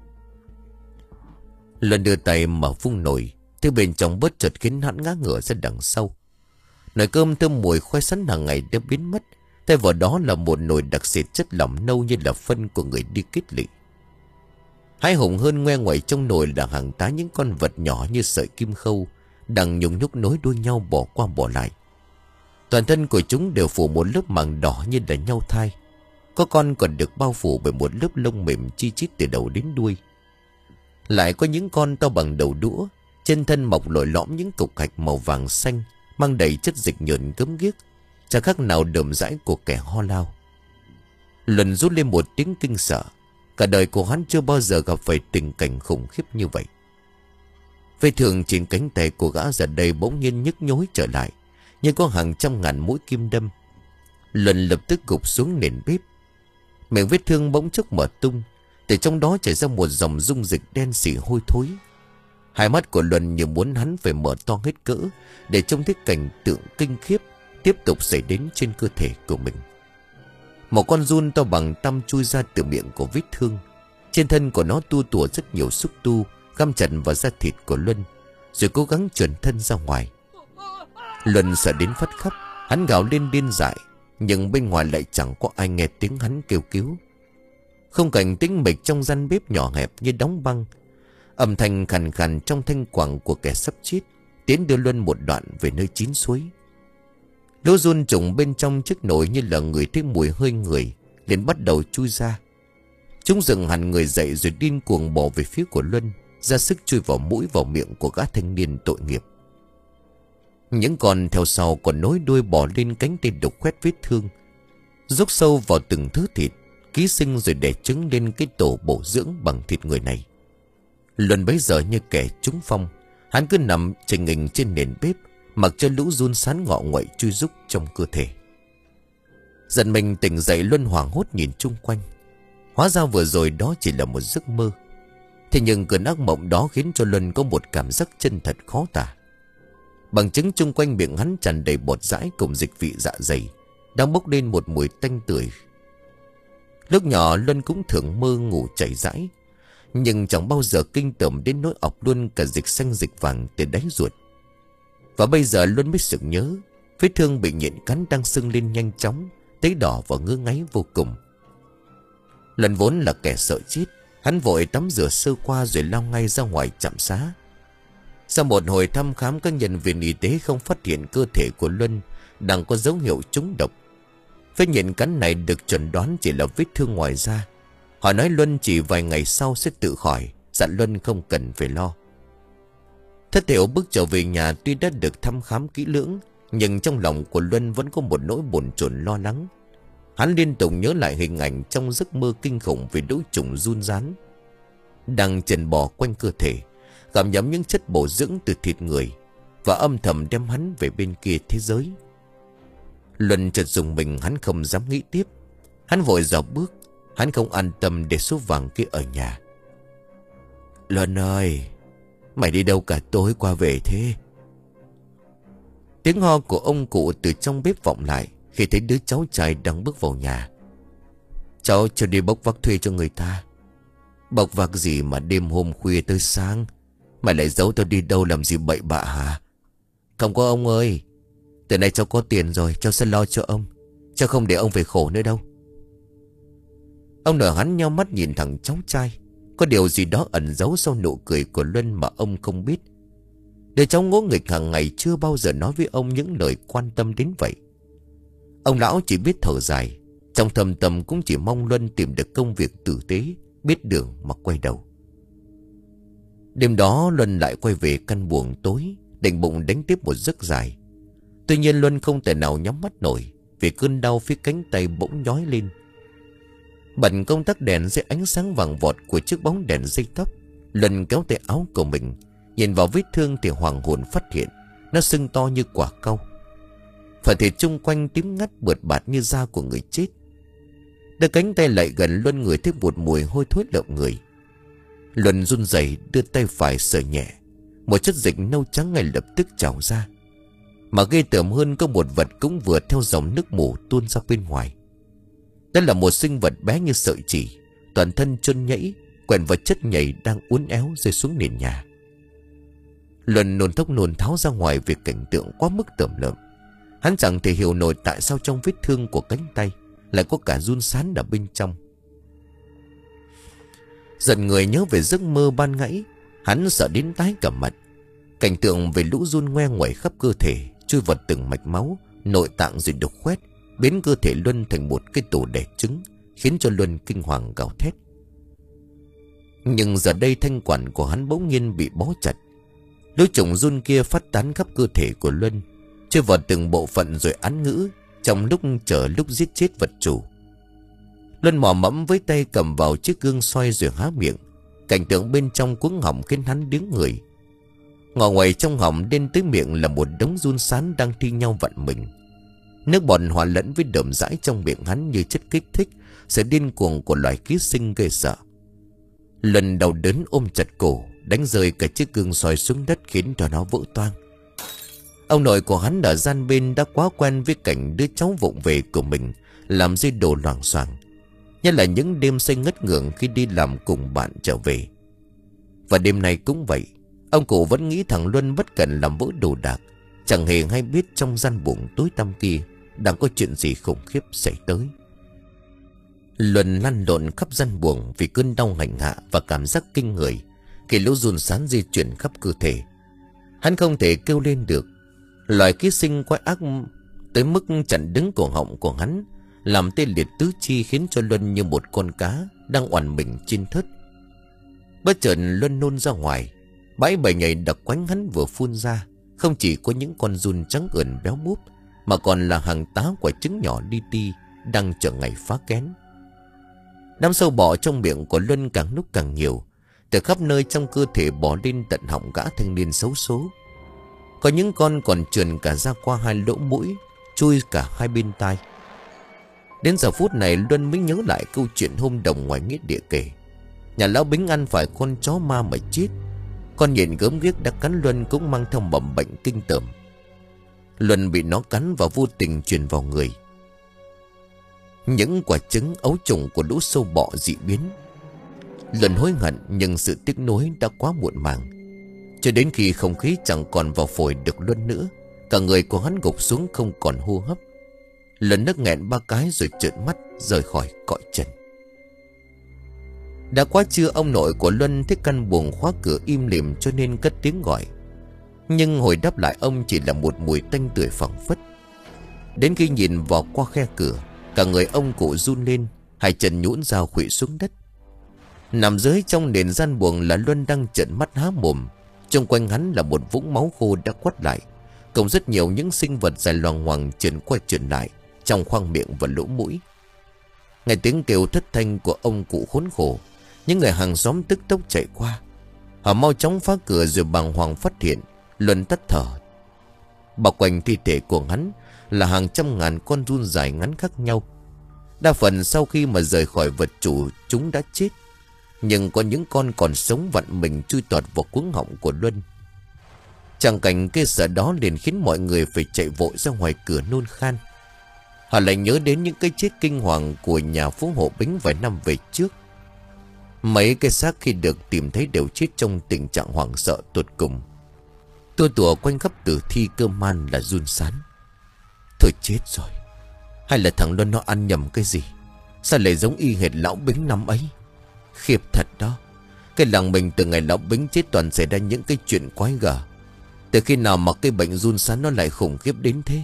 Luân đưa tay mở vung nồi, từ bên trong bất chợt khiến hắn ngã ngửa ra đằng sau. Nồi cơm thơm mùi khoai sắn hàng ngày đã biến mất, thay vào đó là một nồi đặc sệt chất lỏng nâu như là phân của người đi kết lị. Hai hùng hơn ngoe ngoẩy trong nồi là hàng tá những con vật nhỏ như sợi kim khâu đang nhung nhúc nối đuôi nhau bỏ qua bỏ lại, Toàn thân của chúng đều phủ một lớp màng đỏ như là nhau thai. Có con còn được bao phủ bởi một lớp lông mềm chi chít từ đầu đến đuôi. Lại có những con to bằng đầu đũa, trên thân mọc lồi lõm những cục hạch màu vàng xanh, mang đầy chất dịch nhờn gớm ghiếc, chẳng khác nào đờm dãi của kẻ ho lao. Luân rút lên một tiếng kinh sợ. Cả đời của hắn chưa bao giờ gặp phải tình cảnh khủng khiếp như vậy. Vết thương trên cánh tay của gã giờ đây bỗng nhiên nhức nhối trở lại, như có hàng trăm ngàn mũi kim đâm. Luân lập tức gục xuống nền bếp. Miệng vết thương bỗng chốc mở tung, từ trong đó chảy ra một dòng dung dịch đen sì hôi thối. Hai mắt của Luân như muốn hắn phải mở to hết cỡ để trông thấy cảnh tượng kinh khiếp tiếp tục xảy đến trên cơ thể của mình. Một con giun to bằng tăm chui ra từ miệng của vết thương. Trên thân của nó tua tủa rất nhiều xúc tu, găm chặt vào da thịt của Luân, rồi cố gắng trườn thân ra ngoài. Luân sợ đến phát khóc, hắn gào lên điên dại, nhưng bên ngoài lại chẳng có ai nghe tiếng hắn kêu cứu. Không cảnh tĩnh mịch trong gian bếp nhỏ hẹp như đóng băng. Âm thanh khàn khàn trong thanh quặng của kẻ sắp chết tiến đưa Luân một đoạn về nơi chín suối. Lũ giun trùng bên trong chiếc nồi như là người thấy mùi hơi người, liền bắt đầu chui ra. Chúng dựng hẳn người dậy rồi điên cuồng bỏ về phía của Luân, ra sức chui vào mũi vào miệng của gã thanh niên tội nghiệp. Những con theo sau còn nối đuôi bò lên cánh tay đục khoét vết thương, rúc sâu vào từng thứ thịt, ký sinh rồi đẻ trứng lên cái tổ bổ dưỡng bằng thịt người này. Luân bấy giờ như kẻ trúng phong, hắn cứ nằm chình nghình trên nền bếp, mặc cho lũ giun sán ngọ nguậy chui rúc trong cơ thể. Giận mình tỉnh dậy, Luân hoảng hốt nhìn chung quanh. Hóa ra vừa rồi đó chỉ là một giấc mơ. Thế nhưng cơn ác mộng đó khiến cho Luân có một cảm giác chân thật khó tả. Bằng chứng chung quanh miệng hắn tràn đầy bọt dãi cùng dịch vị dạ dày, đang bốc lên một mùi tanh tưởi. Lúc nhỏ Luân cũng thường mơ ngủ chảy rãi, nhưng chẳng bao giờ kinh tởm đến nỗi ọc luôn cả dịch xanh dịch vàng từ đáy ruột. Và bây giờ Luân mới sực nhớ, vết thương bị nhện cắn đang sưng lên nhanh chóng, tấy đỏ và ngứa ngáy vô cùng. Luân vốn là kẻ sợ chết, hắn vội tắm rửa sơ qua rồi lao ngay ra ngoài trạm xá. Sau một hồi thăm khám, các nhân viên y tế không phát hiện cơ thể của Luân đang có dấu hiệu trúng độc. Vết nhện cắn này được chẩn đoán chỉ là vết thương ngoài da. Họ nói Luân chỉ vài ngày sau sẽ tự khỏi, dặn Luân không cần phải lo. Thất thiểu bước trở về nhà, tuy đã được thăm khám kỹ lưỡng, nhưng trong lòng của Luân vẫn có một nỗi bồn chồn lo lắng. Hắn liên tục nhớ lại hình ảnh trong giấc mơ kinh khủng về lũ trùng giun rán đang trần bò quanh cơ thể, gặm nhấm những chất bổ dưỡng từ thịt người, và âm thầm đem hắn về bên kia thế giới. Luân chợt dùng mình, hắn không dám nghĩ tiếp. Hắn vội dạo bước, hắn không an tâm để số vàng kia ở nhà. Luân ơi, mày đi đâu cả tối qua về thế? Tiếng ho của ông cụ từ trong bếp vọng lại khi thấy đứa cháu trai đang bước vào nhà. Cháu chưa đi bốc vác thuê cho người ta. Bốc vác gì mà đêm hôm khuya tới sáng? Mày lại giấu tao đi đâu làm gì bậy bạ hả? Không có ông ơi, từ nay cháu có tiền rồi, cháu sẽ lo cho ông. Cháu không để ông phải khổ nữa đâu. Ông nở hắn nhau mắt nhìn thằng cháu trai. Có điều gì đó ẩn giấu sau nụ cười của Luân mà ông không biết. Đứa cháu ngỗ nghịch hàng ngày chưa bao giờ nói với ông những lời quan tâm đến vậy. Ông lão chỉ biết thở dài, trong thầm tâm cũng chỉ mong Luân tìm được công việc tử tế, biết đường mà quay đầu. Đêm đó Luân lại quay về căn buồng tối, định bụng đánh tiếp một giấc dài. Tuy nhiên Luân không thể nào nhắm mắt nổi, vì cơn đau phía cánh tay bỗng nhói lên. Bật công tắc đèn dưới ánh sáng vàng vọt của chiếc bóng đèn dây tóc, Luân kéo tay áo của mình, nhìn vào vết thương thì hoàng hồn phát hiện nó sưng to như quả cau. Phần thịt chung quanh tím ngắt bượt bạt như da của người chết. Đưa cánh tay lại gần, Luân ngửi thấy một mùi hôi thối lợm người. Luân run rẩy đưa tay phải sờ nhẹ, một chất dịch nâu trắng ngay lập tức trào ra. Mà ghê tởm hơn, có một vật cũng vừa theo dòng nước mù tuôn ra bên ngoài. Đó là một sinh vật bé như sợi chỉ, toàn thân chôn nhẫy, quèn vật chất nhầy đang uốn éo rơi xuống nền nhà. Luân nôn thốc nôn tháo ra ngoài vì cảnh tượng quá mức tởm lợm. Hắn chẳng thể hiểu nổi tại sao trong vết thương của cánh tay lại có cả giun sán ở bên trong. Giận người nhớ về giấc mơ ban nãy, hắn sợ đến tái cả mặt. Cảnh tượng về lũ giun ngoe nguẩy khắp cơ thể, chui vào từng mạch máu, nội tạng rồi đục khoét, biến cơ thể Luân thành một cái tủ đẻ trứng, khiến cho Luân kinh hoàng gào thét. Nhưng giờ đây thanh quản của hắn bỗng nhiên bị bó chặt. Lũ trùng run kia phát tán khắp cơ thể của Luân, chui vào từng bộ phận rồi án ngữ, trong lúc chờ lúc giết chết vật chủ. Luân mò mẫm với tay cầm vào chiếc gương soi rồi há miệng. Cảnh tượng bên trong cuống họng khiến hắn đứng người. Ngọ ngoài trong họng lên tới miệng là một đống giun sán đang thi nhau vặn mình. Nước bọt hòa lẫn với đờm dãi trong miệng hắn như chất kích thích sự điên cuồng của loài ký sinh gây sợ. Luân đau đớn ôm chặt cổ, đánh rơi cả chiếc gương soi xuống đất khiến cho nó vỡ toang. Ông nội của hắn ở gian bên đã quá quen với cảnh đứa cháu vụng về của mình làm dây đồ loảng xoảng, nhất là những đêm say ngất ngưởng khi đi làm cùng bạn trở về. Và đêm nay cũng vậy, ông cụ vẫn nghĩ thằng Luân bất cần làm vỡ đồ đạc, chẳng hề hay biết trong gian buồng tối tăm kia đang có chuyện gì khủng khiếp xảy tới. Luân lăn lộn khắp gian buồng vì cơn đau hành hạ và cảm giác kinh người khi lũ giun sán di chuyển khắp cơ thể. Hắn không thể kêu lên được. Loài ký sinh quái ác tới mức chặn đứng cổ họng của hắn, làm tê liệt tứ chi, khiến cho Luân như một con cá đang oằn mình trên thớt. Bất chợt Luân nôn ra ngoài. Bãi bầy nhầy đặc quánh hắn vừa phun ra không chỉ có những con giun trắng ườn béo búp, mà còn là hàng tá quả trứng nhỏ li ti đang chờ ngày phá kén. Đám sâu bọ trong miệng của Luân càng lúc càng nhiều, từ khắp nơi trong cơ thể bò lên tận họng gã thanh niên xấu số. Có những con còn trườn cả ra qua hai lỗ mũi, chui cả hai bên tai. Đến giờ phút này Luân mới nhớ lại câu chuyện hôm đồng ngoài nghĩa địa kể. Nhà lão Bính ăn phải con chó ma mà chết. Con nhện gớm ghiếc đã cắn Luân cũng mang theo mầm bệnh kinh tởm. Luân bị nó cắn và vô tình truyền vào người. Những quả trứng ấu trùng của lũ sâu bọ dị biến. Luân hối hận nhưng sự tiếc nuối đã quá muộn màng. Cho đến khi không khí chẳng còn vào phổi được Luân nữa, cả người của hắn gục xuống không còn hô hấp. Luân nấc nghẹn ba cái rồi trợn mắt rời khỏi cõi trần. Đã quá trưa, ông nội của Luân thấy căn buồng khóa cửa im lìm cho nên cất tiếng gọi. Nhưng hồi đáp lại ông chỉ là một mùi tanh tưởi phảng phất. Đến khi nhìn vào qua khe cửa, cả người ông cụ run lên, hai chân nhũn ra khuỵu xuống đất. Nằm dưới trong nền gian buồng là Luân đang trợn mắt há mồm. Xung quanh hắn là một vũng máu khô đã quắt lại, cùng rất nhiều những sinh vật dài loằng ngoằng trườn qua trườn lại trong khoang miệng và lỗ mũi. Nghe tiếng kêu thất thanh của ông cụ khốn khổ, những người hàng xóm tức tốc chạy qua. Họ mau chóng phá cửa rồi bàng hoàng phát hiện Luân tắt thở. Bao quanh thi thể của hắn là hàng trăm ngàn con giun dài ngắn khác nhau. Đa phần sau khi mà rời khỏi vật chủ chúng đã chết, nhưng có những con còn sống vặn mình chui tọt vào cuống họng của Luân. Tràng cảnh kê sợ đó liền khiến mọi người phải chạy vội ra ngoài cửa nôn khan. Họ lại nhớ đến những cái chết kinh hoàng của nhà phú hộ Bính vài năm về trước. Mấy cái xác khi được tìm thấy đều chết trong tình trạng hoảng sợ tột cùng. Tua tủa quanh khắp tử thi cơ man là giun sán. Thôi chết rồi. Hay là thằng Luân nó ăn nhầm cái gì? Sao lại giống y hệt lão Bính năm ấy? Khiếp thật đó. Cái làng mình từ ngày lão Bính chết toàn xảy ra những cái chuyện quái gở. Từ khi nào mà cái bệnh giun sán nó lại khủng khiếp đến thế?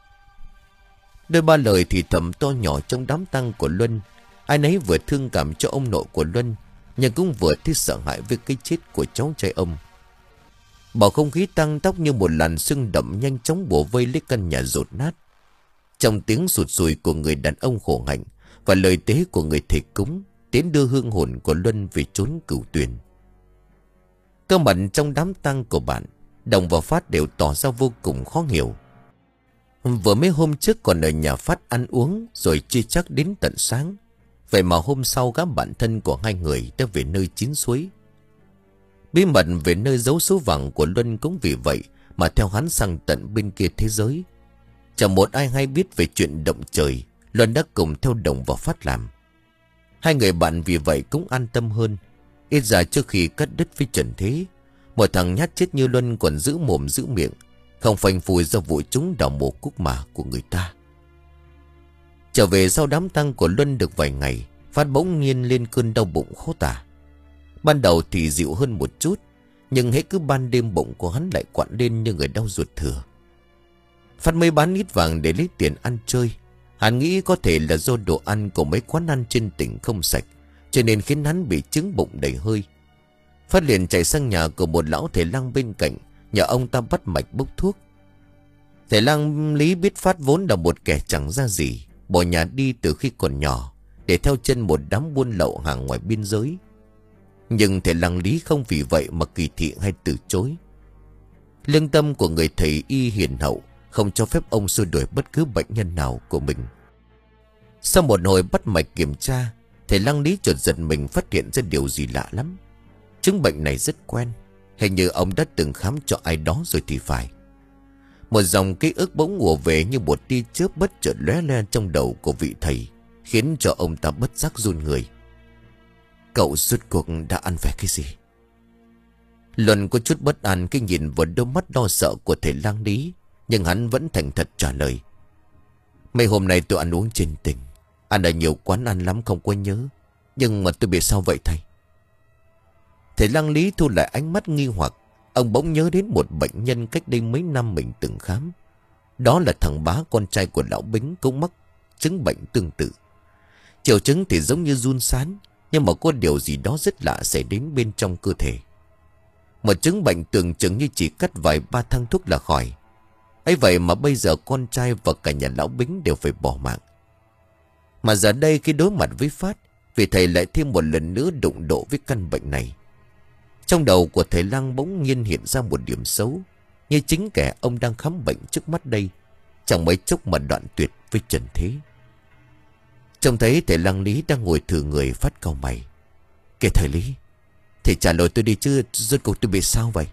Đôi ba lời thì thầm to nhỏ trong đám tang của Luân. Ai nấy vừa thương cảm cho ông nội của Luân, nhưng cũng vừa thấy sợ hãi với cái chết của cháu trai ông. Bầu không khí tăng tóc như một làn sương đậm nhanh chóng bủa vây lấy căn nhà dột nát. Trong tiếng sụt sùi của người đàn ông khổ hạnh và lời tế của người thầy cúng tiến đưa hương hồn của Luân về chốn cửu tuyền. Cơ mặt trong đám tang của bạn, Đồng và Phát đều tỏ ra vô cùng khó hiểu. Vừa mấy hôm trước còn ở nhà Phát ăn uống rồi chia chắc đến tận sáng. Vậy mà hôm sau gã bạn thân của hai người đã về nơi chín suối. Bí mật về nơi giấu số vàng của Luân cũng vì vậy mà theo hắn sang tận bên kia thế giới. Chẳng một ai hay biết về chuyện động trời Luân đã cùng theo Đồng và Phát làm. Hai người bạn vì vậy cũng an tâm hơn. Ít ra trước khi cắt đứt với trần thế, một thằng nhát chết như Luân còn giữ mồm giữ miệng, không phanh phui do vụ chúng đào mộ cúc mả của người ta. Trở về sau đám tang của Luân được vài ngày, Phát bỗng nhiên lên cơn đau bụng khó tả. Ban đầu thì dịu hơn một chút, nhưng hễ cứ ban đêm bụng của hắn lại quặn lên như người đau ruột thừa. Phát mới bán ít vàng để lấy tiền ăn chơi. Hắn nghĩ có thể là do đồ ăn của mấy quán ăn trên tỉnh không sạch, cho nên khiến hắn bị chứng bụng đầy hơi. Phát liền chạy sang nhà của một lão thầy lang bên cạnh, nhờ ông ta bắt mạch bốc thuốc. Thầy lang Lý biết Phát vốn là một kẻ chẳng ra gì, bỏ nhà đi từ khi còn nhỏ để theo chân một đám buôn lậu hàng ngoài biên giới. Nhưng thầy lang Lý không vì vậy mà kỳ thị hay từ chối. Lương tâm của người thầy y hiền hậu không cho phép ông xua đuổi bất cứ bệnh nhân nào của mình. Sau một hồi bắt mạch kiểm tra, thầy lang Lý chợt giật mình phát hiện ra điều gì lạ lắm. Chứng bệnh này rất quen, hình như ông đã từng khám cho ai đó rồi thì phải. Một dòng ký ức bỗng ùa về như một tia chớp bất chợt lóe lên trong đầu của vị thầy, khiến cho ông ta bất giác run người. Cậu rốt cuộc đã ăn phải cái gì? Luân có chút bất an khi nhìn vào đôi mắt lo sợ của thầy lang Lý, nhưng hắn vẫn thành thật trả lời. Mấy hôm nay tôi ăn uống trên tỉnh, ăn ở nhiều quán ăn lắm không có nhớ. Nhưng mà tôi biết sao vậy thầy? Thầy lang Lý thu lại ánh mắt nghi hoặc. Ông bỗng nhớ đến một bệnh nhân cách đây mấy năm mình từng khám. Đó là thằng Bá, con trai của lão Bính, cũng mắc chứng bệnh tương tự. Triệu chứng thì giống như giun sán, nhưng mà có điều gì đó rất lạ xảy đến bên trong cơ thể. Một chứng bệnh tưởng chừng như chỉ cắt vài ba thang thuốc là khỏi. Ấy vậy mà bây giờ con trai và cả nhà lão Bính đều phải bỏ mạng. Mà giờ đây khi đối mặt với Phát, vị thầy lại thêm một lần nữa đụng độ với căn bệnh này. Trong đầu của thầy lang bỗng nhiên hiện ra một điểm xấu, như chính kẻ ông đang khám bệnh trước mắt đây chẳng mấy chốc mà đoạn tuyệt với trần thế. Trông thấy thầy lang Lý đang ngồi thử người, Phát cau mày. Kìa thầy Lý, thầy trả lời tôi đi chứ, rốt cuộc tôi bị sao vậy?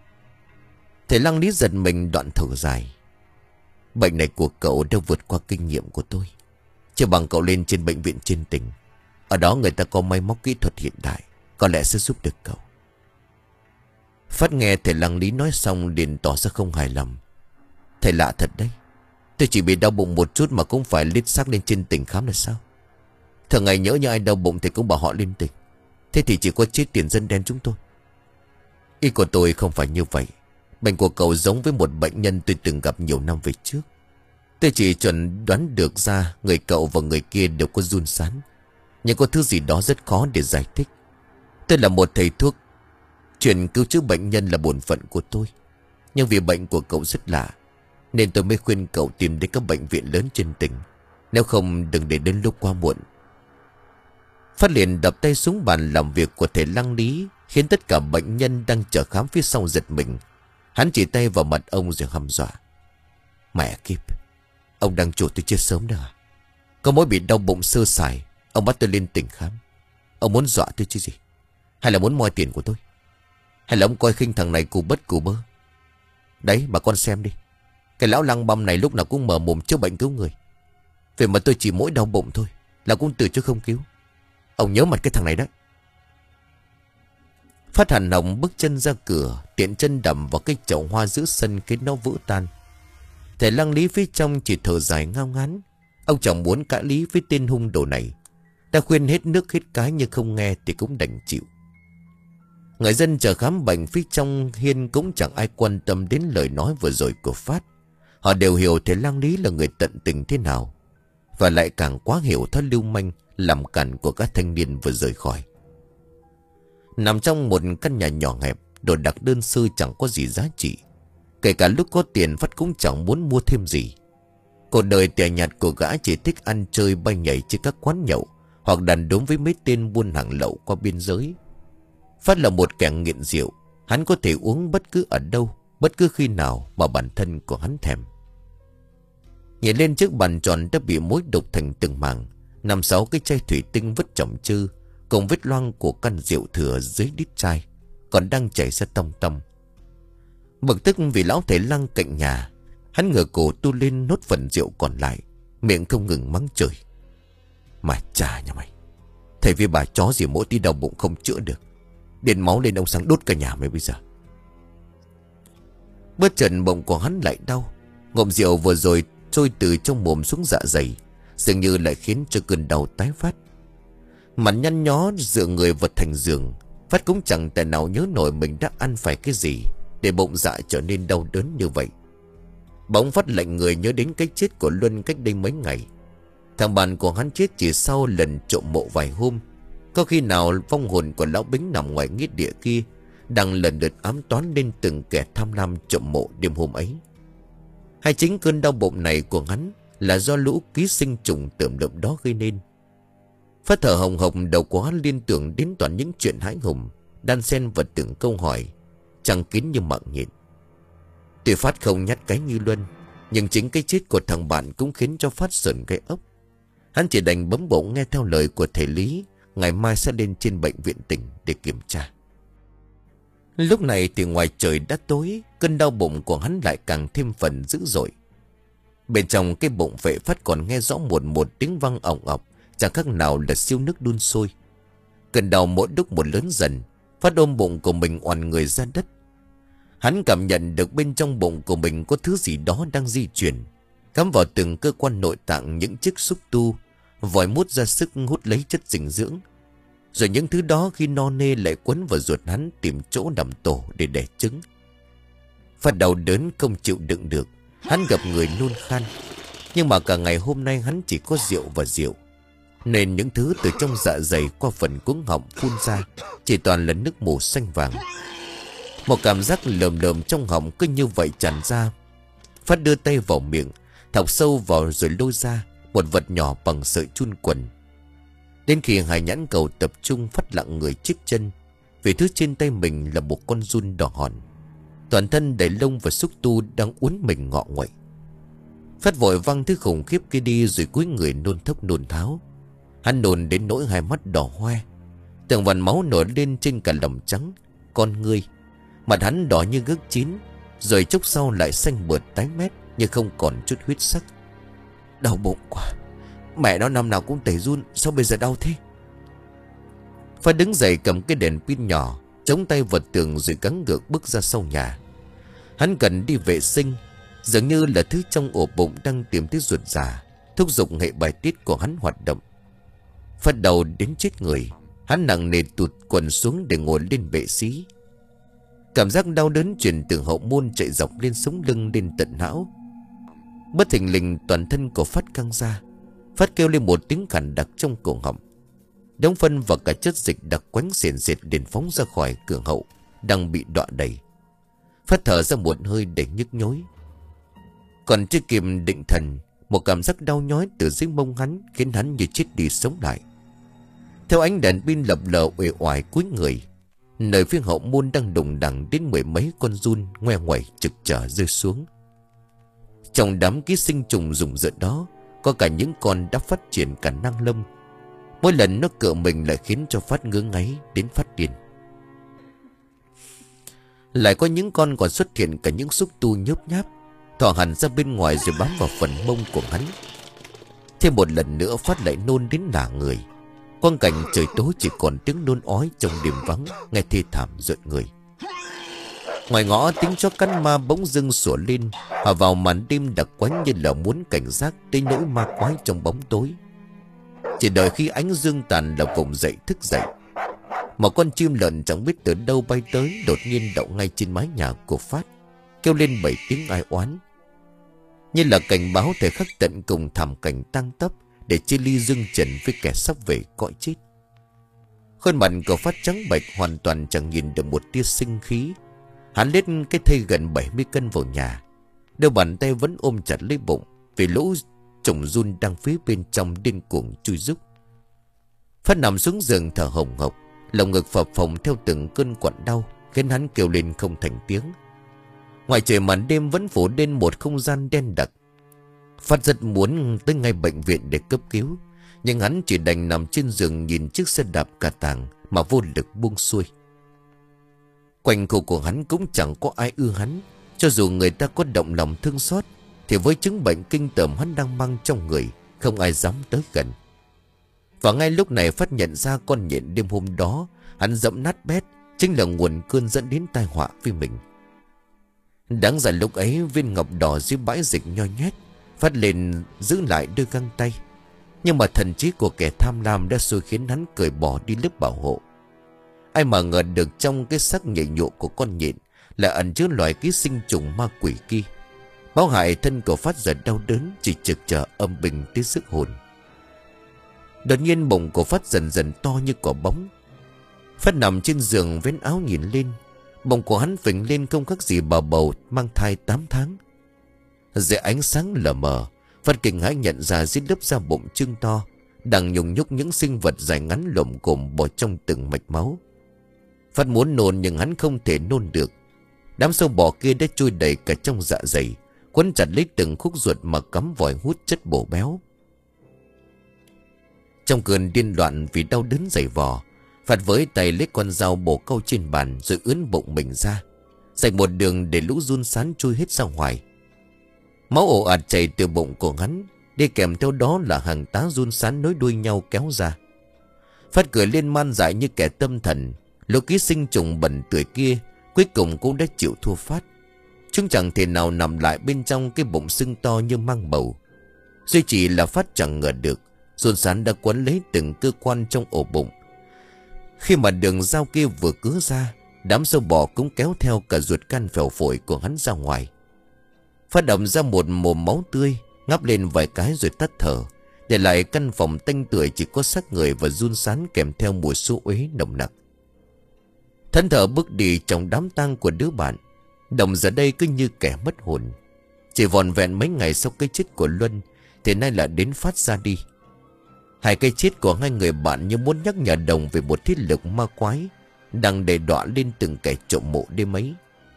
Thầy lang Lý giật mình đoạn thở dài. Bệnh này của cậu đã vượt qua kinh nghiệm của tôi. Chỉ bằng cậu lên trên bệnh viện trên tỉnh, ở đó người ta có máy móc kỹ thuật hiện đại, có lẽ sẽ giúp được cậu. Phát nghe thầy lang Lý nói xong liền tỏ ra không hài lòng. Thầy lạ thật đấy, tôi chỉ bị đau bụng một chút mà cũng phải lít xác lên trên tỉnh khám là sao? Thường ngày nhớ như ai đau bụng thì cũng bảo họ lên tỉnh. Thế thì chỉ có chết tiền dân đen chúng tôi. Ý của tôi không phải như vậy. Bệnh của cậu giống với một bệnh nhân tôi từng gặp nhiều năm về trước. Tôi chỉ chuẩn đoán được ra người cậu và người kia đều có giun sán, nhưng có thứ gì đó rất khó để giải thích. Tôi là một thầy thuốc, chuyện cứu chữa bệnh nhân là bổn phận của tôi. Nhưng vì bệnh của cậu rất lạ, nên tôi mới khuyên cậu tìm đến các bệnh viện lớn trên tỉnh. Nếu không đừng để đến lúc quá muộn. Phát liền đập tay xuống bàn làm việc của thầy lang Lý, khiến tất cả bệnh nhân đang chờ khám phía sau giật mình. Hắn chỉ tay vào mặt ông rồi hăm dọa. Mẹ kiếp, ông đang chủ tôi chết sớm đó à? Có mỗi bị đau bụng sơ sài, ông bắt tôi lên tỉnh khám. Ông muốn dọa tôi chứ gì? Hay là muốn moi tiền của tôi? Hay là ông coi khinh thằng này cù bất cù bơ? Đấy, bà con xem đi, cái lão lăng băm này lúc nào cũng mở mồm chữa bệnh cứu người. Vậy mà tôi chỉ mỗi đau bụng thôi là cũng từ chứ không cứu. Ông nhớ mặt cái thằng này đấy. Phát hàn hồng bước chân ra cửa, tiện chân đầm vào cái chậu hoa giữa sân khiến nó vỡ tan. Thầy lang Lý phía trong chỉ thở dài ngao ngán. Ông chẳng muốn cãi lý với tên hung đồ này. Đã khuyên hết nước hết cái nhưng không nghe thì cũng đành chịu. Người dân chờ khám bệnh phía trong hiên cũng chẳng ai quan tâm đến lời nói vừa rồi của Phát. Họ đều hiểu thầy lang Lý là người tận tình thế nào, và lại càng quá hiểu thói lưu manh làm càn của các thanh niên vừa rời khỏi. Nằm trong một căn nhà nhỏ hẹp, đồ đạc đơn sơ chẳng có gì giá trị. Kể cả lúc có tiền, Phát cũng chẳng muốn mua thêm gì. Cuộc đời tẻ nhạt của gã chỉ thích ăn chơi bay nhảy trên các quán nhậu, hoặc đàn đúm với mấy tên buôn hàng lậu qua biên giới. Phát là một kẻ nghiện rượu. Hắn có thể uống bất cứ ở đâu, bất cứ khi nào mà bản thân của hắn thèm. Nhìn lên chiếc bàn tròn đã bị mối đục thành từng mảng, nằm sáu cái chai thủy tinh vứt chồng chư, cùng vết loang của căn rượu thừa dưới đít chai còn đang chảy ra tông tông. Bực tức vì lão thầy lang cạnh nhà, hắn ngửa cổ tu lên nốt phần rượu còn lại, miệng không ngừng mắng chửi. Mà cha nhà mày, thầy với bà chó gì mỗi tí đau bụng không chữa được, điền máu lên ông sáng đốt cả nhà mày bây giờ. Bất chợt bụng của hắn lại đau. Ngụm rượu vừa rồi trôi từ trong mồm xuống dạ dày, dường như lại khiến cho cơn đau tái phát. Mặt nhăn nhó dựa người vật thành giường, Phát cũng chẳng thể nào nhớ nổi mình đã ăn phải cái gì để bụng dạ trở nên đau đớn như vậy. Bỗng Phát lạnh người nhớ đến cái chết của Luân cách đây mấy ngày. Thằng bạn của hắn chết chỉ sau lần trộm mộ vài hôm. Có khi nào vong hồn của lão Bính nằm ngoài nghĩa địa kia đang lần lượt ám toán lên từng kẻ tham lam trộm mộ đêm hôm ấy? Hay chính cơn đau bụng này của hắn là do lũ ký sinh trùng tởm lợm đó gây nên? Phát thở hồng hồng, đầu của hắn liên tưởng đến toàn những chuyện hãi hùng, đan xen vào từng câu hỏi chẳng kín như mạng nhện. Tuy Phát không nhát cái như Luân, nhưng chính cái chết của thằng bạn cũng khiến cho Phát sởn gai ốc. Hắn chỉ đành bấm bụng nghe theo lời của thầy Lý, ngày mai sẽ lên trên bệnh viện tỉnh để kiểm tra. Lúc này thì ngoài trời đã tối, cơn đau bụng của hắn lại càng thêm phần dữ dội. Bên trong cái bụng Vệ Phát còn nghe rõ một một tiếng vang ỏng ọc, chẳng khác nào là siêu nước đun sôi. Cơn đau mỗi lúc một lớn dần, Phát ôm bụng của mình oằn người ra đất. Hắn cảm nhận được bên trong bụng của mình có thứ gì đó đang di chuyển, cắm vào từng cơ quan nội tạng những chiếc xúc tu, vòi mút ra sức hút lấy chất dinh dưỡng. Rồi những thứ đó khi no nê lại quấn vào ruột hắn tìm chỗ nằm tổ để đẻ trứng. Phát đầu đớn không chịu đựng được, hắn gặp người nôn khan. Nhưng mà cả ngày hôm nay hắn chỉ có rượu và rượu, nên những thứ từ trong dạ dày qua phần cuống họng phun ra chỉ toàn là nước mù xanh vàng. Một cảm giác lờm lờm trong họng cứ như vậy tràn ra. Phát đưa tay vào miệng, thọc sâu vào rồi lôi ra một vật nhỏ bằng sợi chun quần. Đến khi hai nhãn cầu tập trung, Phát lặng người chết chân, vì thứ trên tay mình là một con giun đỏ hòn, toàn thân đầy lông và xúc tu đang uốn mình ngọ nguậy. Phát vội văng thứ khủng khiếp kia đi rồi cúi người nôn thốc nôn tháo. Hắn nôn đến nỗi hai mắt đỏ hoe, từng vằn máu nổi lên trên cả lòng trắng con ngươi. Mặt hắn đỏ như gấc chín, rồi chốc sau lại xanh bượt tái mét như không còn chút huyết sắc. Đau bụng quá, mẹ nó năm nào cũng tẩy run, sao bây giờ đau thế? Phát đứng dậy cầm cái đèn pin nhỏ, chống tay vào tường rồi gắng gượng bước ra sau nhà. Hắn cần đi vệ sinh, dường như là thứ trong ổ bụng đang tìm tới ruột già, thúc giục hệ bài tiết của hắn hoạt động. Phát đầu đến chết người, hắn nặng nề tụt quần xuống để ngồi lên bệ xí. Cảm giác đau đớn truyền từ hậu môn chạy dọc lên sống lưng lên tận não. Bất thình lình toàn thân của Phát căng ra. Phát kêu lên một tiếng khản đặc trong cổ họng. Đống phân và cả chất dịch đặc quánh xiển xịt liền phóng ra khỏi cửa hậu đang bị đọa đầy. Phát thở ra một hơi để nhức nhối. Còn chưa kịp định thần, một cảm giác đau nhói từ dưới mông hắn khiến hắn như chết đi sống lại. Theo ánh đèn pin lập lờ uể oải cuối người, nơi phía hậu môn đang đùng đằng đến mười mấy con giun ngoe ngoẩy trực trở rơi xuống. Trong đám ký sinh trùng rùng rợn đó, có cả những con đã phát triển cả năng lông. Mỗi lần nó cựa mình lại khiến cho Phát ngứa ngáy đến phát điên. Lại có những con còn xuất hiện cả những xúc tu nhớp nháp, thò hẳn ra bên ngoài rồi bám vào phần mông của hắn. Thêm một lần nữa Phát lại nôn đến lả người. Quang cảnh trời tối chỉ còn tiếng nôn ói trong đêm vắng, nghe thê thảm rợn người. Ngoài ngõ tiếng chó cắn ma bỗng dưng sủa lên, hòa vào màn đêm đặc quánh như là muốn cảnh giác tới nỗi ma quái trong bóng tối. Chỉ đợi khi ánh dương tàn là vùng dậy thức dậy. Một con chim lợn chẳng biết từ đâu bay tới, đột nhiên đậu ngay trên mái nhà của Phát, kêu lên bảy tiếng ai oán, như là cảnh báo thời khắc tận cùng thảm cảnh tang tấp để chia ly dương trần với kẻ sắp về cõi chết. Khuôn mặt của Phát trắng bệch, hoàn toàn chẳng nhìn được một tia sinh khí. Hắn lết cái thây gần bảy mươi cân vào nhà, đôi bàn tay vẫn ôm chặt lấy bụng, vì lũ trùng giun đang phía bên trong điên cuồng chui rúc. Phát nằm xuống giường thở hổn hộc, lồng ngực phập phồng theo từng cơn quặn đau, khiến hắn kêu lên không thành tiếng. Ngoài trời màn đêm vẫn phủ lên một không gian đen đặc. Phát rất muốn tới ngay bệnh viện để cấp cứu, nhưng hắn chỉ đành nằm trên giường nhìn chiếc xe đạp cà tàng mà vô lực buông xuôi. Quanh khu của hắn cũng chẳng có ai ưa hắn. Cho dù người ta có động lòng thương xót, thì với chứng bệnh kinh tởm hắn đang mang trong người, không ai dám tới gần. Và ngay lúc này Phát nhận ra con nhện đêm hôm đó hắn dẫm nát bét chính là nguồn cơn dẫn đến tai họa với mình. Đáng ra lúc ấy viên ngọc đỏ dưới bãi dịch nhoi nhét, Phát lên giữ lại đôi găng tay. Nhưng mà thần trí của kẻ tham lam đã xui khiến hắn cởi bỏ đi lớp bảo hộ. Ai mà ngờ được trong cái xác nhảy nhộ của con nhện là ẩn chứa loài ký sinh trùng ma quỷ kia. Báo hại thân của Phát giờ đau đớn, chỉ trực chờ âm bình tới sức hồn. Đột nhiên bụng của Phát dần dần to như quả bóng. Phát nằm trên giường vén áo nhìn lên. Bụng của hắn phình lên không khác gì bà bầu mang thai tám tháng. Dưới ánh sáng lờ mờ, Phát kinh hãi nhận ra dưới lớp da bụng trưng to đang nhung nhúc những sinh vật dài ngắn lồm cồm bò trong từng mạch máu. Phát muốn nôn nhưng hắn không thể nôn được. Đám sâu bò kia đã chui đầy cả trong dạ dày, quấn chặt lấy từng khúc ruột mà cắm vòi hút chất bổ béo. Trong cơn điên loạn vì đau đớn dày vò, Phát với tay lấy con dao bổ câu trên bàn rồi ướn bụng mình ra, dạch một đường để lũ giun sán chui hết ra ngoài. Máu ồ ạt chảy từ bụng của hắn, đi kèm theo đó là hàng tá giun sán nối đuôi nhau kéo ra. Phát cười lên man dại như kẻ tâm thần. Lũ ký sinh trùng bẩn tưởi kia cuối cùng cũng đã chịu thua Phát. Chúng chẳng thể nào nằm lại bên trong cái bụng sưng to như mang bầu. Duy chỉ là Phát chẳng ngờ được giun sán đã quấn lấy từng cơ quan trong ổ bụng. Khi mà đường dao kia vừa cứa ra, đám sâu bò cũng kéo theo cả ruột gan phèo phổi của hắn ra ngoài. Phát động ra một mồm máu tươi, ngáp lên vài cái rồi tắt thở, để lại căn phòng tanh tưởi chỉ có xác người và giun sán kèm theo mùi xú uế nồng nặc. Thân thở bước đi trong đám tang của đứa bạn. Đồng giờ đây cứ như kẻ mất hồn. Chỉ vòn vẹn mấy ngày sau cái chết của Luân thì nay là đến Phát ra đi. Hai cái chết của hai người bạn như muốn nhắc nhở Đồng về một thiết lực ma quái đang đe đọa lên từng kẻ trộm mộ đêm ấy.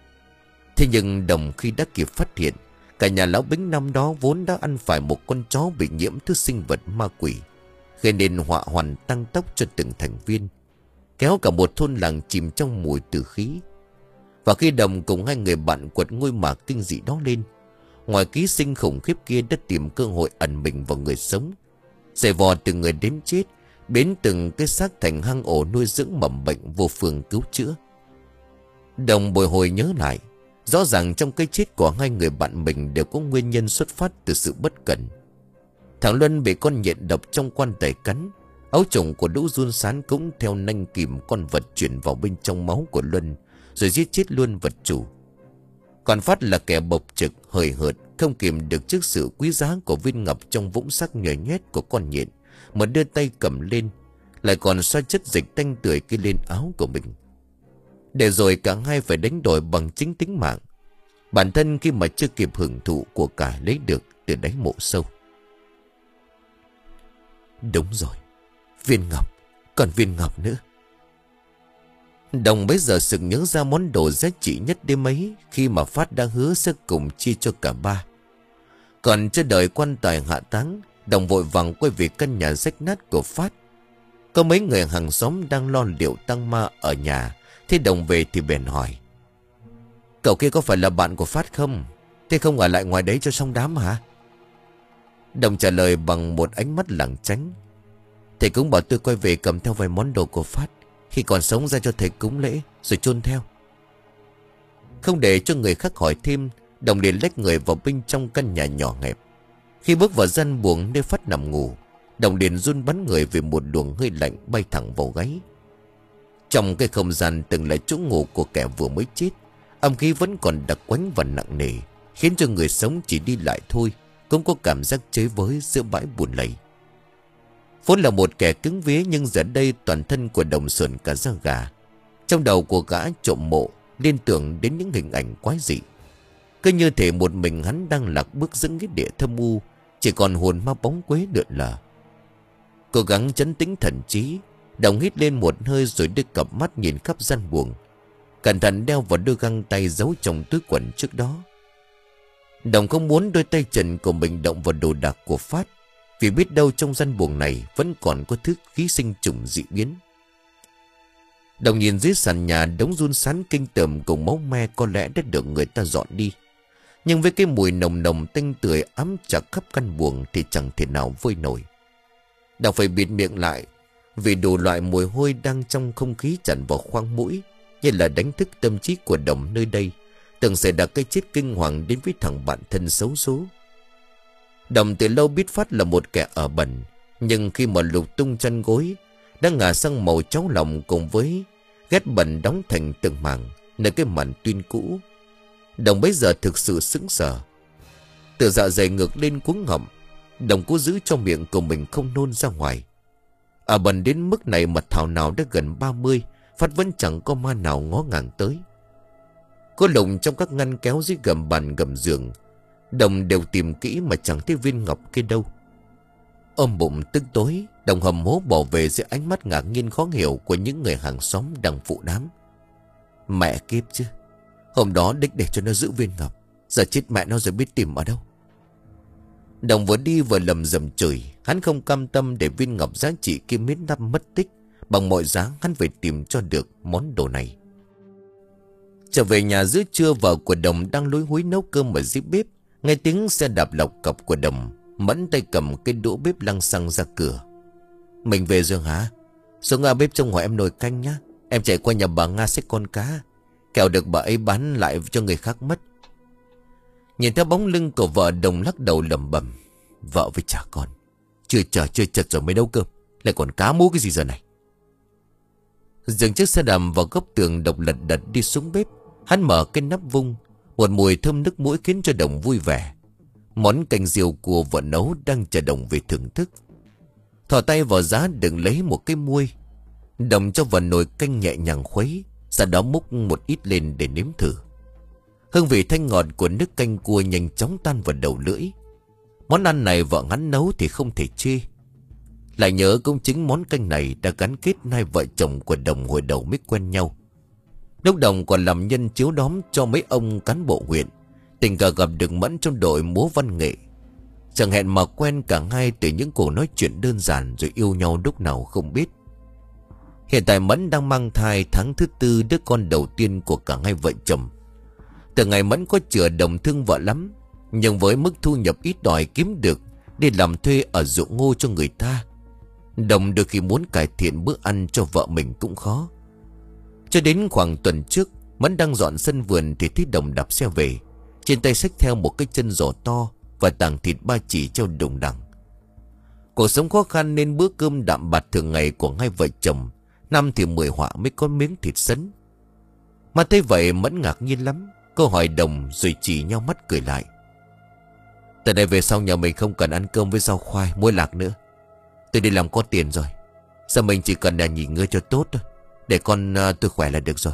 Thế nhưng Đồng khi đã kịp phát hiện, cả nhà lão Bính năm đó vốn đã ăn phải một con chó bị nhiễm thứ sinh vật ma quỷ, gây nên họa hoàn tăng tốc cho từng thành viên, kéo cả một thôn làng chìm trong mùi tử khí. Và khi Đồng cùng hai người bạn quật ngôi mả kinh dị đó lên, ngoài ký sinh khủng khiếp kia đã tìm cơ hội ẩn mình vào người sống, giày vò từng người đến chết, biến từng cái xác thành hang ổ nuôi dưỡng mầm bệnh vô phương cứu chữa. Đồng bồi hồi nhớ lại, rõ ràng trong cái chết của hai người bạn mình đều có nguyên nhân xuất phát từ sự bất cẩn. Thằng Luân bị con nhện độc trong quan tài cắn, áo chồng của lũ giun sán cũng theo nanh kìm con vật chuyển vào bên trong máu của Luân, rồi giết chết luôn vật chủ. Còn Phát là kẻ bộc trực, hời hợt, không kìm được trước sự quý giá của viên ngọc trong vũng xác nhồi nhét của con nhện, mà đưa tay cầm lên, lại còn xoa chất dịch tanh tưởi kia lên áo của mình. Để rồi cả hai phải đánh đổi bằng chính tính mạng, bản thân khi mà chưa kịp hưởng thụ của cải lấy được từ đáy mộ sâu. Đúng rồi, viên ngọc, còn viên ngọc nữa. Đồng bấy giờ sực nhớ ra món đồ giá trị nhất đêm ấy, khi mà Phát đã hứa sẽ cùng chia cho cả ba. Còn chưa đợi quan tài hạ táng, Đồng vội vàng quay về căn nhà rách nát của Phát. Có mấy người hàng xóm đang lo liệu tang ma ở nhà, thế Đồng về thì bèn hỏi: "Cậu kia có phải là bạn của Phát không? Thế không ở lại ngoài đấy cho xong đám hả?" Đồng trả lời bằng một ánh mắt lảng tránh: "Thầy cũng bảo tôi quay về cầm theo vài món đồ của Phát, khi còn sống ra cho thầy cúng lễ rồi chôn theo." Không để cho người khác hỏi thêm, Đồng liền lách người vào bên trong căn nhà nhỏ hẹp. Khi bước vào gian buồng nơi Phát nằm ngủ, Đồng liền run bắn người vì một luồng hơi lạnh bay thẳng vào gáy. Trong cái không gian từng là chỗ ngủ của kẻ vừa mới chết, âm khí vẫn còn đặc quánh và nặng nề, khiến cho người sống chỉ đi lại thôi cũng có cảm giác chới với giữa bãi bùn lầy. Vốn là một kẻ cứng vía, nhưng giờ đây toàn thân của Đồng sờn cả da gà. Trong đầu của gã trộm mộ liên tưởng đến những hình ảnh quái dị, cứ như thể một mình hắn đang lạc bước giữa cái địa thâm u, chỉ còn hồn ma bóng quế lượn lờ. Cố gắng trấn tĩnh thần trí, Đồng hít lên một hơi rồi đưa cặp mắt nhìn khắp gian buồng, cẩn thận đeo vào đôi găng tay giấu trong túi quần trước đó. Đồng không muốn đôi tay trần của mình động vào đồ đạc của Phát, vì biết đâu trong gian buồng này vẫn còn có thứ ký sinh trùng dị biến. Đồng nhìn dưới sàn nhà đống giun sán kinh tởm cùng máu me có lẽ đã được người ta dọn đi, nhưng với cái mùi nồng nồng tanh tưởi ám chặt khắp căn buồng thì chẳng thể nào vơi nổi. Đồng phải bịt miệng lại, vì đủ loại mùi hôi đang trong không khí tràn vào khoang mũi, như là đánh thức tâm trí của Đồng nơi đây từng xảy ra cái chết kinh hoàng đến với thằng bạn thân xấu số. Đồng từ lâu biết Phát là một kẻ ở bẩn, nhưng khi mà lục tung chân gối đã ngả sang màu cháo lòng cùng với ghét bẩn đóng thành từng mảng nơi cái màn tuyên cũ, Đồng bấy giờ thực sự sững sờ. Từ dạ dày ngược lên cuống ngậm, Đồng cố giữ cho miệng của mình không nôn ra ngoài. À bần đến mức này mà thảo nào đã gần ba mươi, Phát vẫn chẳng có ma nào ngó ngàng tới. Có lùng trong các ngăn kéo dưới gầm bàn gầm giường, Đồng đều tìm kỹ mà chẳng thấy viên ngọc kia đâu. Ôm bụng tức tối, Đồng hầm hố bỏ về dưới ánh mắt ngạc nhiên khó hiểu của những người hàng xóm đang phụ đám. Mẹ kiếp chứ, hôm đó đích để cho nó giữ viên ngọc, giờ chết mẹ nó rồi biết tìm ở đâu. Đồng vừa đi vừa lầm rầm chửi. Hắn không cam tâm để viên ngọc giá trị kia miễn năm mất tích. Bằng mọi giá hắn phải tìm cho được món đồ này. Trở về nhà giữa trưa, vợ của Đồng đang lúi húi nấu cơm ở dưới bếp. Nghe tiếng xe đạp lộc cọc của Đồng, Mẫn tay cầm cái đũa bếp lăng xăng ra cửa. Mình về rồi hả? Xuống ra bếp trông hỏi em nồi canh nhá. Em chạy qua nhà bà Nga xách con cá, kẻo được bà ấy bán lại cho người khác mất. Nhìn theo bóng lưng của vợ, Đồng lắc đầu lẩm bẩm. Vợ với cha con chưa chờ chưa chật rồi mới nấu cơm, lại còn cá mú cái gì giờ này. Dừng chiếc xe đạp vào góc tường, Đồng lật đật đi xuống bếp. Hắn mở cái nắp vung, một mùi thơm nước mũi khiến cho Đồng vui vẻ. Món canh riêu cua vợ nấu đang chờ Đồng về thưởng thức. Thò tay vào giá đừng lấy một cái muôi, Đồng cho vào nồi canh nhẹ nhàng khuấy, sau đó múc một ít lên để nếm thử. Hương vị thanh ngọt của nước canh cua nhanh chóng tan vào đầu lưỡi. Món ăn này vợ hắn nấu thì không thể chê. Lại nhớ cũng chính món canh này đã gắn kết hai vợ chồng của Đồng hồi đầu mới quen nhau. Lúc Đồng còn làm nhân chiếu đóm cho mấy ông cán bộ huyện, tình cờ gặp được Mẫn trong đội múa văn nghệ. Chẳng hẹn mà quen cả hai từ những cuộc nói chuyện đơn giản, rồi yêu nhau lúc nào không biết. Hiện tại Mẫn đang mang thai tháng thứ tư đứa con đầu tiên của cả hai vợ chồng. Từ ngày Mẫn có chữa, Đồng thương vợ lắm. Nhưng với mức thu nhập ít đòi kiếm được, đi làm thuê ở ruộng ngô cho người ta, Đồng đôi khi muốn cải thiện bữa ăn cho vợ mình cũng khó. Cho đến khoảng tuần trước, Mẫn đang dọn sân vườn thì thấy Đồng đạp xe về, trên tay xách theo một cái chân giò to và tảng thịt ba chỉ treo đùng đằng. Cuộc sống khó khăn nên bữa cơm đạm bạt thường ngày của hai vợ chồng, năm thì mười họa mới có miếng thịt sấn. Mà thấy vậy Mẫn ngạc nhiên lắm. Cô hỏi Đồng rồi chỉ nhau mắt cười lại. Từ đây về sau nhà mình không cần ăn cơm với rau khoai, muối lạc nữa. Tôi đi làm có tiền rồi, giờ mình chỉ cần là nghỉ ngơi cho tốt thôi, để con uh, tôi khỏe là được rồi.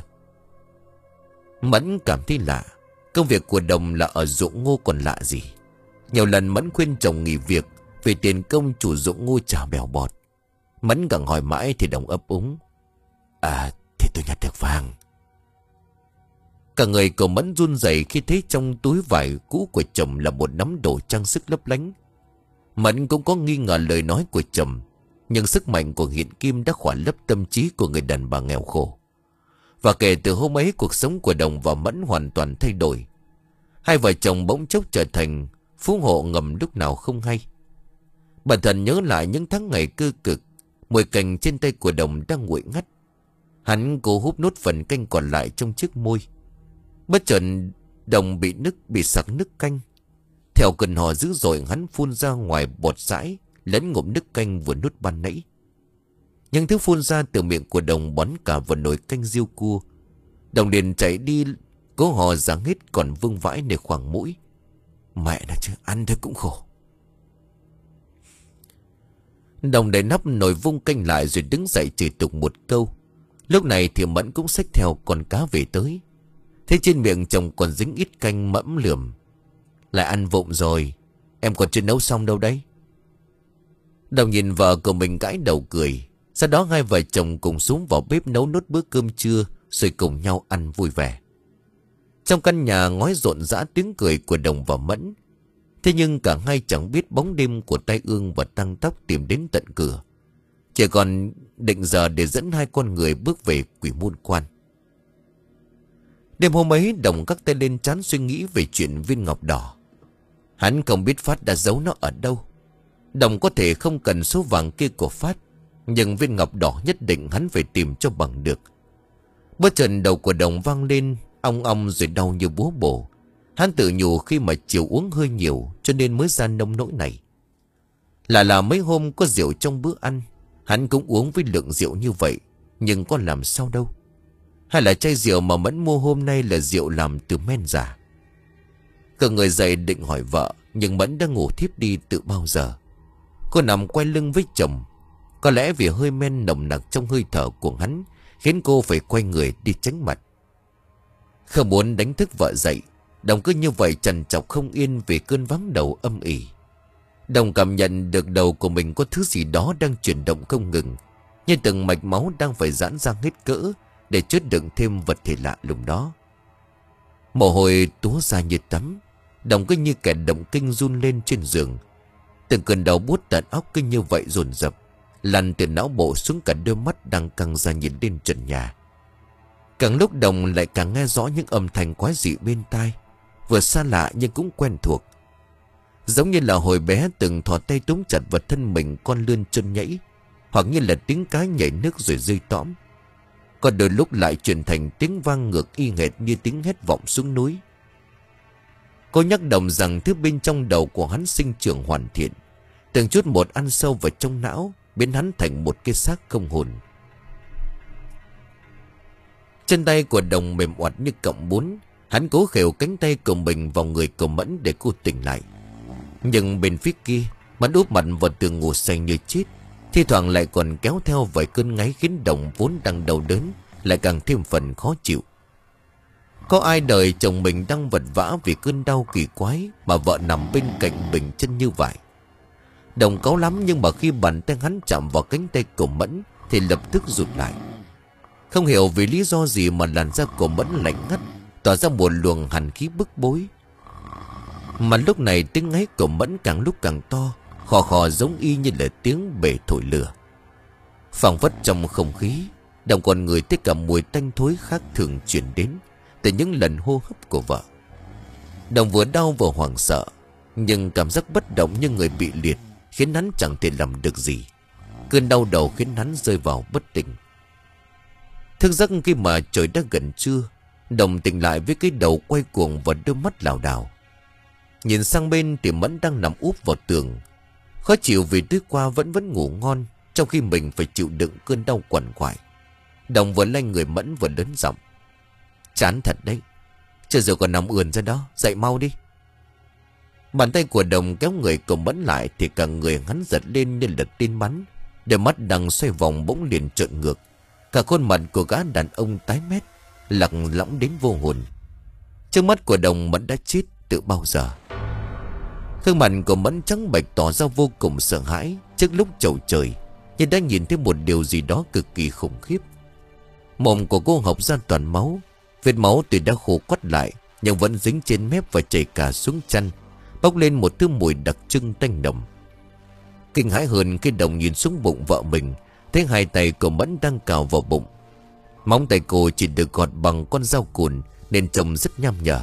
Mẫn cảm thấy lạ. Công việc của Đồng là ở ruộng ngô còn lạ gì. Nhiều lần Mẫn khuyên chồng nghỉ việc vì tiền công chủ ruộng ngô trả bèo bọt. Mẫn càng hỏi mãi thì Đồng ấp úng. À thì tôi nhặt được vàng. Cả người của Mẫn run rẩy khi thấy trong túi vải cũ của chồng là một nắm đồ trang sức lấp lánh. Mẫn cũng có nghi ngờ lời nói của chồng, nhưng sức mạnh của hiện kim đã khỏa lấp tâm trí của người đàn bà nghèo khổ. Và kể từ hôm ấy, cuộc sống của Đồng và Mẫn hoàn toàn thay đổi. Hai vợ chồng bỗng chốc trở thành phú hộ ngầm lúc nào không hay. Bản thân nhớ lại những tháng ngày cơ cực, mùi canh trên tay của Đồng đang nguội ngắt. Hắn cố hút nốt phần canh còn lại trong chiếc môi. Bất chợt Đồng bị nức bị sặc nước canh. Theo cơn hò dữ dội, hắn phun ra ngoài bọt dãi lẫn ngụm nước canh vừa nuốt ban nãy. Nhưng thứ phun ra từ miệng của Đồng bón cả vào nồi canh riêu cua. Đồng liền chạy đi cố hò giáng hết còn vương vãi nơi khoảng mũi. Mẹ nó chứ, ăn thôi cũng khổ. Đồng đẩy nắp nồi vung canh lại rồi đứng dậy chửi tục một câu. Lúc này thì Mẫn cũng xách theo con cá về tới. Thế trên miệng chồng còn dính ít canh mẫm lườm. Lại ăn vụng rồi, em còn chưa nấu xong đâu đấy. Đồng nhìn vợ của mình gãi đầu cười. Sau đó hai vợ chồng cùng xuống vào bếp nấu nốt bữa cơm trưa, rồi cùng nhau ăn vui vẻ. Trong căn nhà ngói rộn rã tiếng cười của Đồng và Mẫn. Thế nhưng cả hai chẳng biết bóng đêm của Tai Ương và Tăng Tóc tìm đến tận cửa. Chỉ còn định giờ để dẫn hai con người bước về Quỷ Môn Quan. Đêm hôm ấy, Đồng gác tay lên trán suy nghĩ về chuyện viên ngọc đỏ. Hắn không biết Phát đã giấu nó ở đâu. Đồng có thể không cần số vàng kia của Phát, nhưng viên ngọc đỏ nhất định hắn phải tìm cho bằng được. Bất chợt đầu của Đồng vang lên ong ong rồi đau như búa bổ. Hắn tự nhủ khi mà chiều uống hơi nhiều cho nên mới ra nông nỗi này. Là là mấy hôm có rượu trong bữa ăn, hắn cũng uống với lượng rượu như vậy, nhưng có làm sao đâu. Hay là chai rượu mà Mẫn mua hôm nay là rượu làm từ men giả. Cờ người dậy định hỏi vợ, nhưng Mẫn đã ngủ thiếp đi từ bao giờ. Cô nằm quay lưng với chồng. Có lẽ vì hơi men nồng nặc trong hơi thở của hắn khiến cô phải quay người đi tránh mặt. Không muốn đánh thức vợ dậy, Đồng cứ như vậy trằn trọc không yên vì cơn vắng đầu âm ỉ. Đồng cảm nhận được đầu của mình có thứ gì đó đang chuyển động không ngừng, như từng mạch máu đang phải giãn ra hết cỡ để chứa đựng thêm vật thể lạ lùng đó. Mồ hôi túa ra như tắm. Đồng cứ như kẻ động kinh run lên trên giường. Từng cơn đau buốt tận óc cứ như vậy dồn dập, lăn từ não bộ xuống cả đôi mắt đang căng ra nhìn lên trần nhà. Càng lúc Đồng lại càng nghe rõ những âm thanh quái dị bên tai, vừa xa lạ nhưng cũng quen thuộc. Giống như là hồi bé từng thò tay túm chặt vào thân mình con lươn chân nhảy, hoặc như là tiếng cá nhảy nước rồi rơi tõm. Còn đôi lúc lại chuyển thành tiếng vang ngược y hệt như tiếng hét vọng xuống núi. Cô nhắc Đồng rằng thứ bên trong đầu của hắn sinh trưởng hoàn thiện, từng chút một ăn sâu vào trong não, biến hắn thành một cái xác không hồn. Chân tay của Đồng mềm oặt như cọng bún. Hắn cố khều cánh tay của mình vào người của Mẫn để cô tỉnh lại. Nhưng bên phía kia, Mẫn úp mặt vào tường ngủ say như chết, thi thoảng lại còn kéo theo vài cơn ngáy khiến Đồng vốn đang đau đớn lại càng thêm phần khó chịu. Có ai đời chồng mình đang vật vã vì cơn đau kỳ quái mà vợ nằm bên cạnh bình chân như vậy. Đồng cáu lắm, nhưng mà khi bàn tay hắn chạm vào cánh tay của Mẫn thì lập tức rụt lại. Không hiểu vì lý do gì mà làn da của Mẫn lạnh ngắt, tỏa ra một luồng hàn khí bức bối. Mà lúc này tiếng ngáy của Mẫn càng lúc càng to, khò khò giống y như là tiếng bể thổi lửa. Phảng phất trong không khí, Đồng còn ngửi thấy cả mùi tanh thối khác thường truyền đến từ những lần hô hấp của vợ. Đồng vừa đau vừa hoảng sợ, nhưng cảm giác bất động như người bị liệt khiến hắn chẳng thể làm được gì. Cơn đau đầu khiến hắn rơi vào bất tỉnh. Thức giấc khi mà trời đã gần trưa, Đồng tỉnh lại với cái đầu quay cuồng và đôi mắt lảo đảo. Nhìn sang bên thì Mẫn đang nằm úp vào tường, khó chịu vì tối qua vẫn vẫn ngủ ngon, trong khi mình phải chịu đựng cơn đau quằn quại. Đồng vừa lay người Mẫn vừa lớn giọng: "Chán thật đấy, chưa giờ còn nằm ườn ra đó, dậy mau đi." Bàn tay của Đồng kéo người của Mẫn lại thì cả người hắn giật lên như là tên bắn. Đôi mắt đang xoay vòng bỗng liền trợn ngược. Cả khuôn mặt của gã đàn ông tái mét, lặng lõng đến vô hồn. Trước mắt của Đồng, Mẫn đã chết từ bao giờ. Gương mặt của Mẫn trắng bệch tỏ ra vô cùng sợ hãi trước lúc chầu trời, như đã nhìn thấy một điều gì đó cực kỳ khủng khiếp. Mồm của cô hộc ra toàn máu. Vết máu tuy đã khô quắt lại nhưng vẫn dính trên mép và chảy cả xuống chân, bốc lên một thứ mùi đặc trưng tanh nồng. Kinh hãi hơn khi Đồng nhìn xuống bụng vợ mình, thấy hai tay của Mẫn đang cào vào bụng. Móng tay cô chỉ được gọt bằng con dao cùn nên trông rất nham nhở.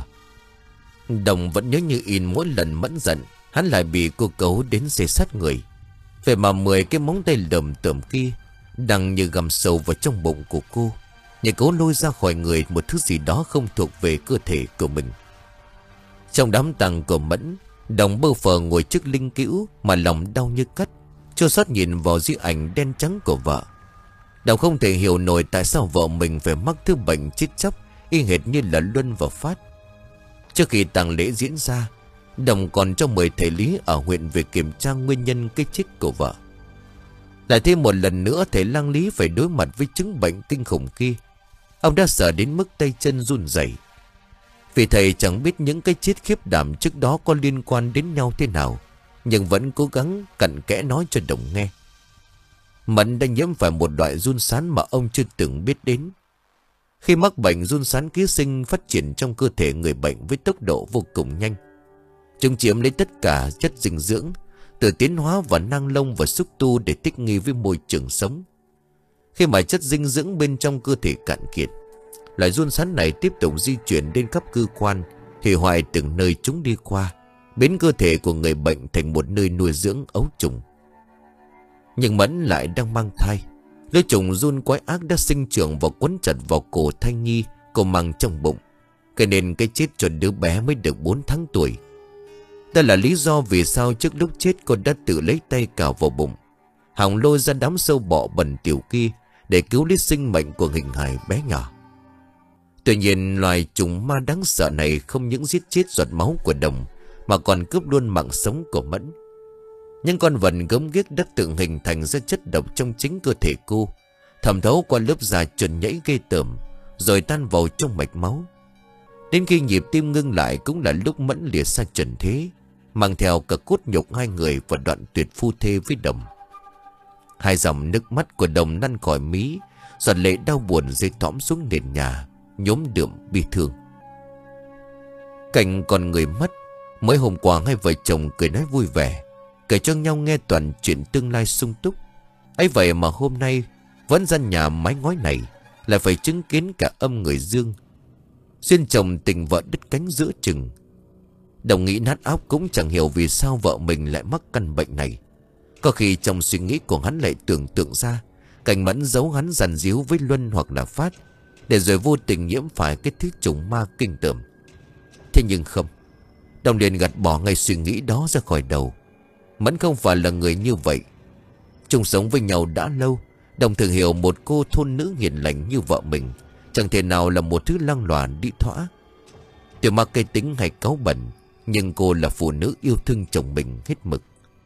Đồng vẫn nhớ như in mỗi lần Mẫn giận, hắn lại bị cô cấu đến xê sát người. Vậy mà mười cái móng tay lởm tởm kia đang như găm sâu vào trong bụng của cô, như cố lôi ra khỏi người một thứ gì đó không thuộc về cơ thể của mình. Trong đám tang của Mẫn, Đồng bơ phờ ngồi trước linh cữu mà lòng đau như cắt, chua xót nhìn vào di ảnh đen trắng của vợ. Đồng không thể hiểu nổi tại sao vợ mình phải mắc thứ bệnh chết chóc y hệt như là Luân và Phát. Trước khi tang lễ diễn ra, Đồng còn cho mời thầy Lý ở huyện về kiểm tra nguyên nhân cái chết của vợ. Lại thêm một lần nữa thầy lang Lý phải đối mặt với chứng bệnh kinh khủng kia. Ông đã sợ đến mức tay chân run rẩy, vì thầy chẳng biết những cái chết khiếp đảm trước đó có liên quan đến nhau thế nào, nhưng vẫn cố gắng cặn kẽ nói cho Đồng nghe. Mẫn đã nhiễm phải một loại giun sán mà ông chưa từng biết đến. Khi mắc bệnh, giun sán ký sinh phát triển trong cơ thể người bệnh với tốc độ vô cùng nhanh. Chúng chiếm lấy tất cả chất dinh dưỡng, từ tiến hóa và nang lông và xúc tu để thích nghi với môi trường sống. Khi mà chất dinh dưỡng bên trong cơ thể cạn kiệt, loài giun sán này tiếp tục di chuyển đến khắp cơ quan, hủy hoại từng nơi chúng đi qua, biến cơ thể của người bệnh thành một nơi nuôi dưỡng ấu trùng. Nhưng Mẫn lại đang mang thai. Lứa trùng giun quái ác đã sinh trưởng và quấn chặt vào cổ thai nhi cô mang trong bụng, cái nên cái chết cho đứa bé mới được bốn tháng tuổi. Đó là lý do vì sao trước lúc chết cô đã tự lấy tay cào vào bụng, hòng lôi ra đám sâu bọ bẩn tiểu kia để cứu lấy sinh mệnh của hình hài bé nhỏ. Tuy nhiên loài trùng ma đáng sợ này không những giết chết giọt máu của Đồng, mà còn cướp luôn mạng sống của Mẫn. Những con vật gớm ghiếc đã tự hình thành ra chất độc trong chính cơ thể cô, thẩm thấu qua lớp da trần nhẫy ghê tởm, rồi tan vào trong mạch máu. Đến khi nhịp tim ngưng lại cũng là lúc Mẫn lìa xa trần thế, mang theo cả cốt nhục hai người và đoạn tuyệt phu thê với Đồng. Hai dòng nước mắt của Đồng lăn khỏi mí, giọt lệ đau buồn rơi tõm xuống nền nhà, nhốm đượm bi thương. Cảnh còn người mất, mới hôm qua hai vợ chồng cười nói vui vẻ, kể cho nhau nghe toàn chuyện tương lai sung túc. Ấy vậy mà hôm nay vẫn gian nhà mái ngói này lại phải chứng kiến cả âm người Dương. Duyên chồng tình vợ đứt cánh giữa chừng. Đồng nghĩ nát óc cũng chẳng hiểu vì sao vợ mình lại mắc căn bệnh này. Có khi trong suy nghĩ của hắn lại tưởng tượng ra cảnh Mẫn giấu hắn dằn díu với Luân hoặc là Phát, để rồi vô tình nhiễm phải cái thứ trùng ma kinh tởm. Thế nhưng không, Đồng liền gạt bỏ ngay suy nghĩ đó ra khỏi đầu. Mẫn không phải là người như vậy. Chung sống với nhau đã lâu, Đồng thường hiểu một cô thôn nữ hiền lành như vợ mình chẳng thể nào là một thứ lăng loàn đi thỏa. Tuy mắc cây tính hay cáu bẩn, nhưng cô là phụ nữ yêu thương chồng mình hết mực.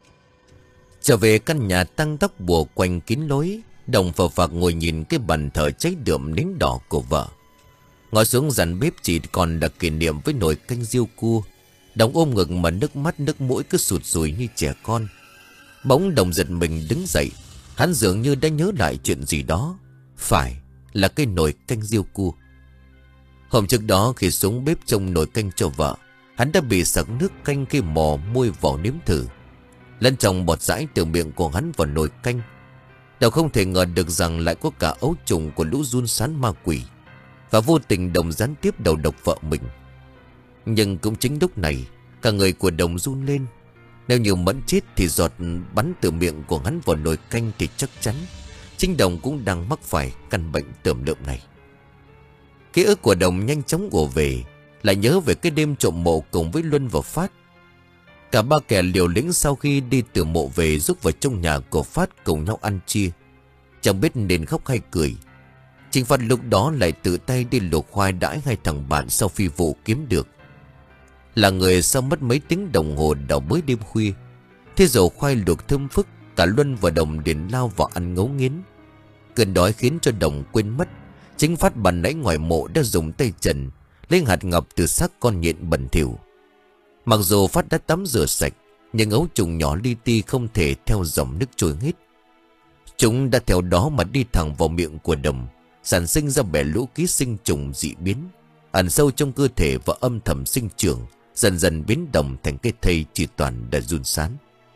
Trở về căn nhà tăng tóc bùa quanh kín lối, Đồng phờ phạc ngồi nhìn cái bàn thờ cháy đượm nến đỏ của vợ. Ngồi xuống dàn bếp chỉ còn là kỷ niệm với nồi canh riêu cua. Đồng ôm ngực mà nước mắt nước mũi cứ sụt sùi như trẻ con. Bỗng Đồng giật mình đứng dậy. Hắn dường như đã nhớ lại chuyện gì đó. Phải là cái nồi canh riêu cua. Hôm trước đó khi xuống bếp trông nồi canh cho vợ, hắn đã bị sặc nước canh khi mò môi vào nếm thử. Lăn trong bọt dãi từ miệng của hắn vào nồi canh. Đồng không thể ngờ được rằng lại có cả ấu trùng của lũ giun sán ma quỷ. Và vô tình Đồng gián tiếp đầu độc vợ mình. Nhưng cũng chính lúc này, cả người của Đồng run lên. Nếu như Mẫn chết thì giọt bắn từ miệng của hắn vào nồi canh thì chắc chắn chính Đồng cũng đang mắc phải căn bệnh tởm lợm này. Ký ức của Đồng nhanh chóng ùa về, lại nhớ về cái đêm trộm mộ cùng với Luân và Phát. Cả ba kẻ liều lĩnh sau khi đi từ mộ về giúp vào trong nhà của Phát cùng nhau ăn chia. Chẳng biết nên khóc hay cười. Chính Phát lúc đó lại tự tay đi luộc khoai đãi hai thằng bạn sau phi vụ kiếm được. Là người sau mất mấy tiếng đồng hồ đào bới đêm khuya. Thế dầu khoai luộc thơm phức, cả Luân và Đồng liền lao vào ăn ngấu nghiến. Cơn đói khiến cho Đồng quên mất chính Phát bàn nãy ngoài mộ đã dùng tay trần lấy hạt ngọc từ xác con nhện bẩn thỉu. Mặc dù Phát đã tắm rửa sạch, nhưng ấu trùng nhỏ li ti không thể theo dòng nước trôi hết. Chúng đã theo đó mà đi thẳng vào miệng của Đồng, sản sinh ra bè lũ ký sinh trùng dị biến, ẩn sâu trong cơ thể và âm thầm sinh trưởng, dần dần biến Đồng thành cái thây chỉ toàn đã run sán.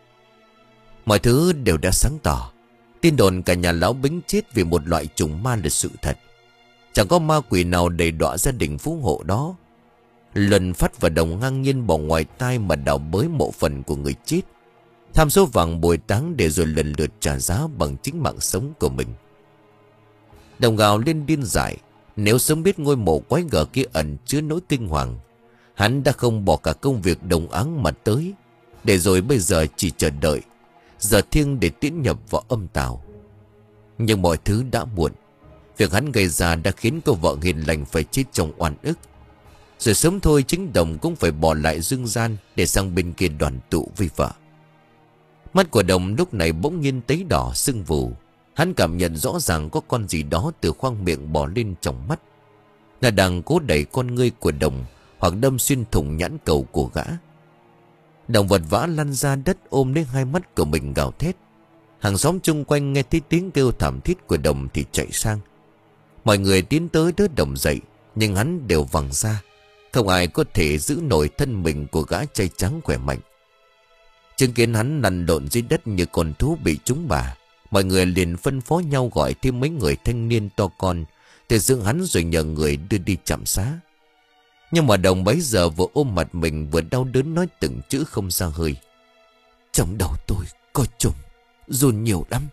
Mọi thứ đều đã sáng tỏ. Tin đồn cả nhà lão Bính chết vì một loại trùng ma là sự thật. Chẳng có ma quỷ nào đầy đọa gia đình phú hộ đó. Luân, Phát và Đồng ngang nhiên bỏ ngoài tai mà đào bới mộ phần của người chết, tham số vàng bồi táng để rồi lần lượt trả giá bằng chính mạng sống của mình. Đồng gào lên điên dại. Nếu sớm biết ngôi mộ quái gở kia ẩn chứa nỗi kinh hoàng, hắn đã không bỏ cả công việc đồng áng mà tới, để rồi bây giờ chỉ chờ đợi giờ thiêng để tiễn nhập vào âm tào. Nhưng mọi thứ đã muộn. Việc hắn gây ra đã khiến cô vợ hiền lành phải chết trong oan ức. Rồi sớm thôi chính Đồng cũng phải bỏ lại dương gian để sang bên kia đoàn tụ với vợ. Mắt của Đồng lúc này bỗng nhiên tấy đỏ sưng vù. Hắn cảm nhận rõ ràng có con gì đó từ khoang miệng bò lên trong mắt. Là đang cố đẩy con ngươi của Đồng hoặc đâm xuyên thủng nhãn cầu của gã. Đồng vật vã lăn ra đất ôm lấy hai mắt của mình gào thét. Hàng xóm chung quanh nghe thấy tiếng kêu thảm thiết của Đồng thì chạy sang. Mọi người tiến tới đỡ Đồng dậy, nhưng hắn đều văng ra. Không ai có thể giữ nổi thân mình của gã trai trắng khỏe mạnh. Chứng kiến hắn lăn lộn dưới đất như con thú bị trúng bà, mọi người liền phân phó nhau gọi thêm mấy người thanh niên to con để giữ hắn rồi nhờ người đưa đi trạm xá. Nhưng mà Đồng bấy giờ vừa ôm mặt mình vừa đau đớn nói từng chữ không ra hơi. Trong đầu tôi có trùng, run nhiều lắm.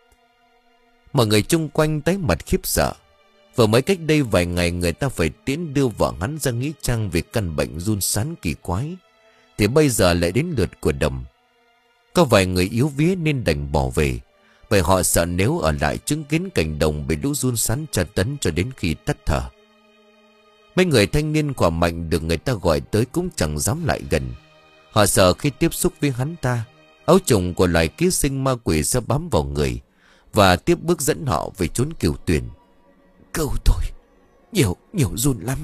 Mọi người chung quanh tái mặt khiếp sợ. Vừa mới cách đây vài ngày người ta phải tiễn đưa vợ hắn ra nghĩa trang vì căn bệnh run sán kỳ quái, thì bây giờ lại đến lượt của Đồng. Có vài người yếu vía nên đành bỏ về, bởi họ sợ nếu ở lại chứng kiến cảnh Đồng bị lũ run sán tra tấn cho đến khi tắt thở. Mấy người thanh niên khỏe mạnh được người ta gọi tới cũng chẳng dám lại gần. Họ sợ khi tiếp xúc với hắn ta, ấu trùng của loài ký sinh ma quỷ sẽ bám vào người và tiếp bước dẫn họ về chốn Cửu Tuyền. Cứu tôi, nhiều, nhiều run lắm.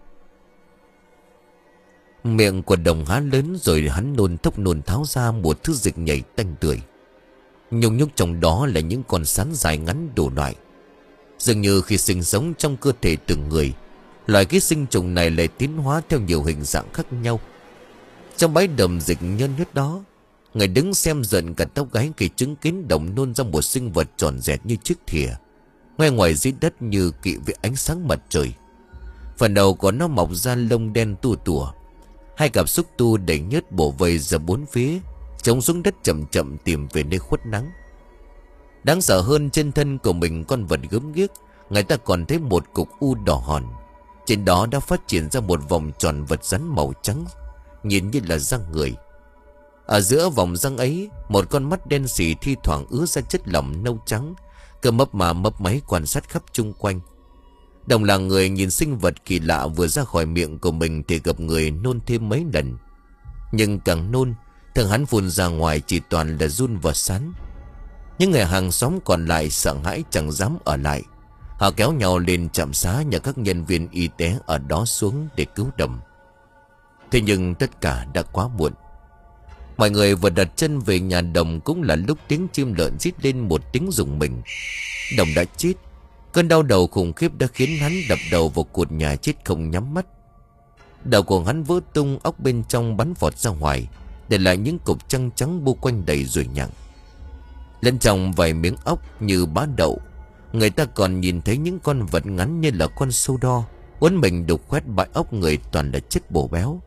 Miệng của Đồng há lớn rồi hắn nôn thốc nôn tháo ra một thứ dịch nhảy tanh tưởi. Nhung nhúc trong đó là những con sán dài ngắn đủ loại. Dường như khi sinh sống trong cơ thể từng người, loài ký sinh trùng này lại tiến hóa theo nhiều hình dạng khác nhau. Trong bãi đầm dịch nhân huyết đó, người đứng xem giận cả tóc gáy khi chứng kiến Đồng nôn ra một sinh vật tròn dẹt như chiếc thìa, ngoe ngoài dưới đất như kỵ với ánh sáng mặt trời. Phần đầu của nó mọc ra lông đen tua tủa, hai cặp xúc tu đầy nhớt bổ vây ra bốn phía, chống xuống đất chậm chậm tìm về nơi khuất nắng. Đáng sợ hơn, trên thân của mình con vật gớm ghiếc, người ta còn thấy một cục u đỏ hòn. Trên đó đã phát triển ra một vòng tròn vật rắn màu trắng, nhìn như là răng người. Ở giữa vòng răng ấy, một con mắt đen sì thi thoảng ứa ra chất lỏng nâu trắng, cơ mấp mà mấp máy quan sát khắp chung quanh. Đồng là người nhìn sinh vật kỳ lạ vừa ra khỏi miệng của mình thì gặp người nôn thêm mấy lần. Nhưng càng nôn, thường hắn phun ra ngoài chỉ toàn là run và sán. Những người hàng xóm còn lại sợ hãi chẳng dám ở lại. Họ kéo nhau lên trạm xá nhờ các nhân viên y tế ở đó xuống để cứu Đồng. Thế nhưng tất cả đã quá muộn. Mọi người vừa đặt chân về nhà Đồng cũng là lúc tiếng chim lợn rít lên một tiếng rùng mình. Đồng đã chết. Cơn đau đầu khủng khiếp đã khiến hắn đập đầu vào cột nhà chết không nhắm mắt. Đầu của hắn vỡ tung, óc bên trong bắn vọt ra ngoài, để lại những cục trăng trắng bu quanh đầy ruồi nhặng. Lên trong vài miếng óc như bá đậu, người ta còn nhìn thấy những con vật ngắn như là con sâu đo uốn mình đục khoét bãi óc người toàn là chất bổ béo.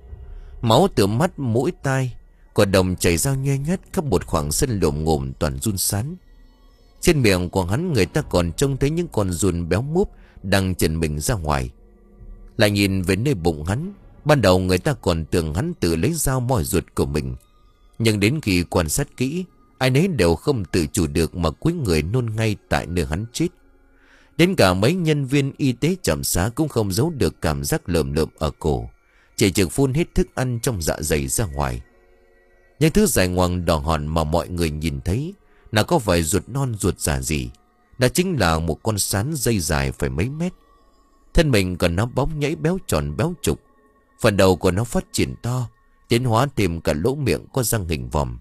Máu từ mắt mũi tai của Đồng chảy ra nhoe nhoét khắp một khoảng sân lồm ngồm toàn run sán. Trên miệng của hắn người ta còn trông thấy những con giun béo múp đang trần mình ra ngoài. Lại nhìn về nơi bụng hắn, ban đầu người ta còn tưởng hắn tự lấy dao moi ruột của mình. Nhưng đến khi quan sát kỹ, ai nấy đều không tự chủ được mà cúi người nôn ngay tại nơi hắn chết. Đến cả mấy nhân viên y tế trạm xá cũng không giấu được cảm giác lợm lợm ở cổ, chỉ trực phun hết thức ăn trong dạ dày ra ngoài. Những thứ dài ngoằng đỏ hòn mà mọi người nhìn thấy nào có phải ruột non ruột già gì, đó chính là một con sán dây dài phải mấy mét. Thân mình còn nó bóng nhảy béo tròn béo trục. Phần đầu của nó phát triển to, tiến hóa thêm cả lỗ miệng có răng hình vòm.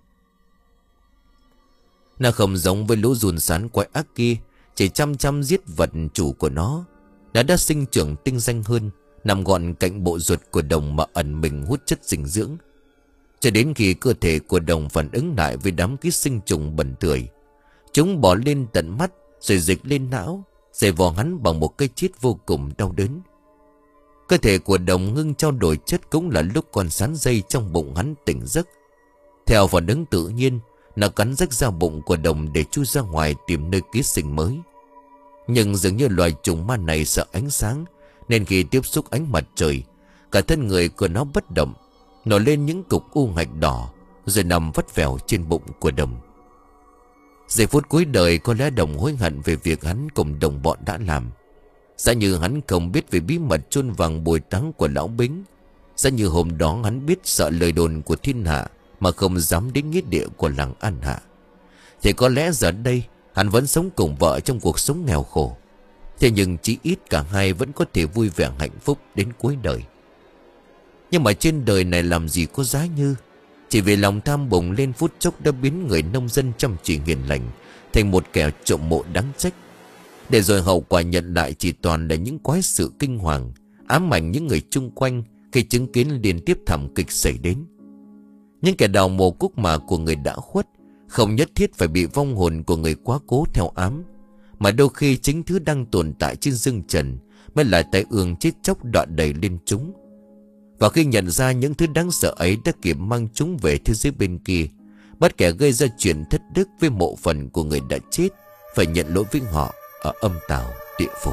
Nó không giống với lũ giun sán quái ác kia, chỉ chăm chăm giết vật chủ của nó. Nó đã sinh trưởng tinh danh hơn, nằm gọn cạnh bộ ruột của Đồng mà ẩn mình hút chất dinh dưỡng. Cho đến khi cơ thể của Đồng phản ứng lại với đám ký sinh trùng bẩn thỉu, chúng bò lên tận mắt rồi dịch lên não, giày vò hắn bằng một cái chết vô cùng đau đớn. Cơ thể của Đồng ngưng trao đổi chất cũng là lúc con sán dây trong bụng hắn tỉnh giấc. Theo phản ứng tự nhiên, nó cắn rách ra bụng của Đồng để chui ra ngoài tìm nơi ký sinh mới. Nhưng dường như loài trùng ma này sợ ánh sáng, nên khi tiếp xúc ánh mặt trời, cả thân người của nó bất động, nổi lên những cục u hạch đỏ, rồi nằm vắt vẻo trên bụng của Đồng. Giây phút cuối đời có lẽ Đồng hối hận về việc hắn cùng đồng bọn đã làm. Giá như hắn không biết về bí mật chôn vàng bồi táng của lão Bính, giá như hôm đó hắn biết sợ lời đồn của thiên hạ mà không dám đến nghĩa địa của làng An Hạ, thì có lẽ giờ đây hắn vẫn sống cùng vợ trong cuộc sống nghèo khổ. Thế nhưng chỉ ít cả hai vẫn có thể vui vẻ hạnh phúc đến cuối đời. Nhưng mà trên đời này làm gì có giá như, chỉ vì lòng tham bùng lên phút chốc đã biến người nông dân chăm chỉ hiền lành thành một kẻ trộm mộ đáng trách. Để rồi hậu quả nhận lại chỉ toàn là những quái sự kinh hoàng, ám ảnh những người chung quanh khi chứng kiến liên tiếp thảm kịch xảy đến. Những kẻ đào mồ cúc mả của người đã khuất không nhất thiết phải bị vong hồn của người quá cố theo ám, mà đôi khi chính thứ đang tồn tại trên dương trần mới là tai ương chết chóc đọa đầy lên chúng. Và khi nhận ra những thứ đáng sợ ấy đã kịp mang chúng về thế giới bên kia, bất kể gây ra chuyện thất đức với mộ phần của người đã chết phải nhận lỗi với họ ở âm tào địa phủ.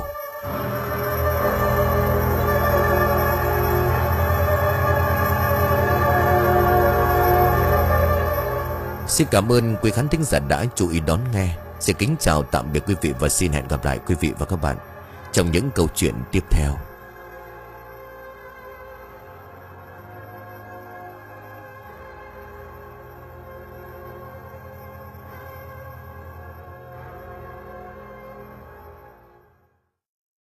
Xin cảm ơn quý khán thính giả đã chú ý đón nghe. Xin kính chào tạm biệt quý vị và xin hẹn gặp lại quý vị và các bạn trong những câu chuyện tiếp theo.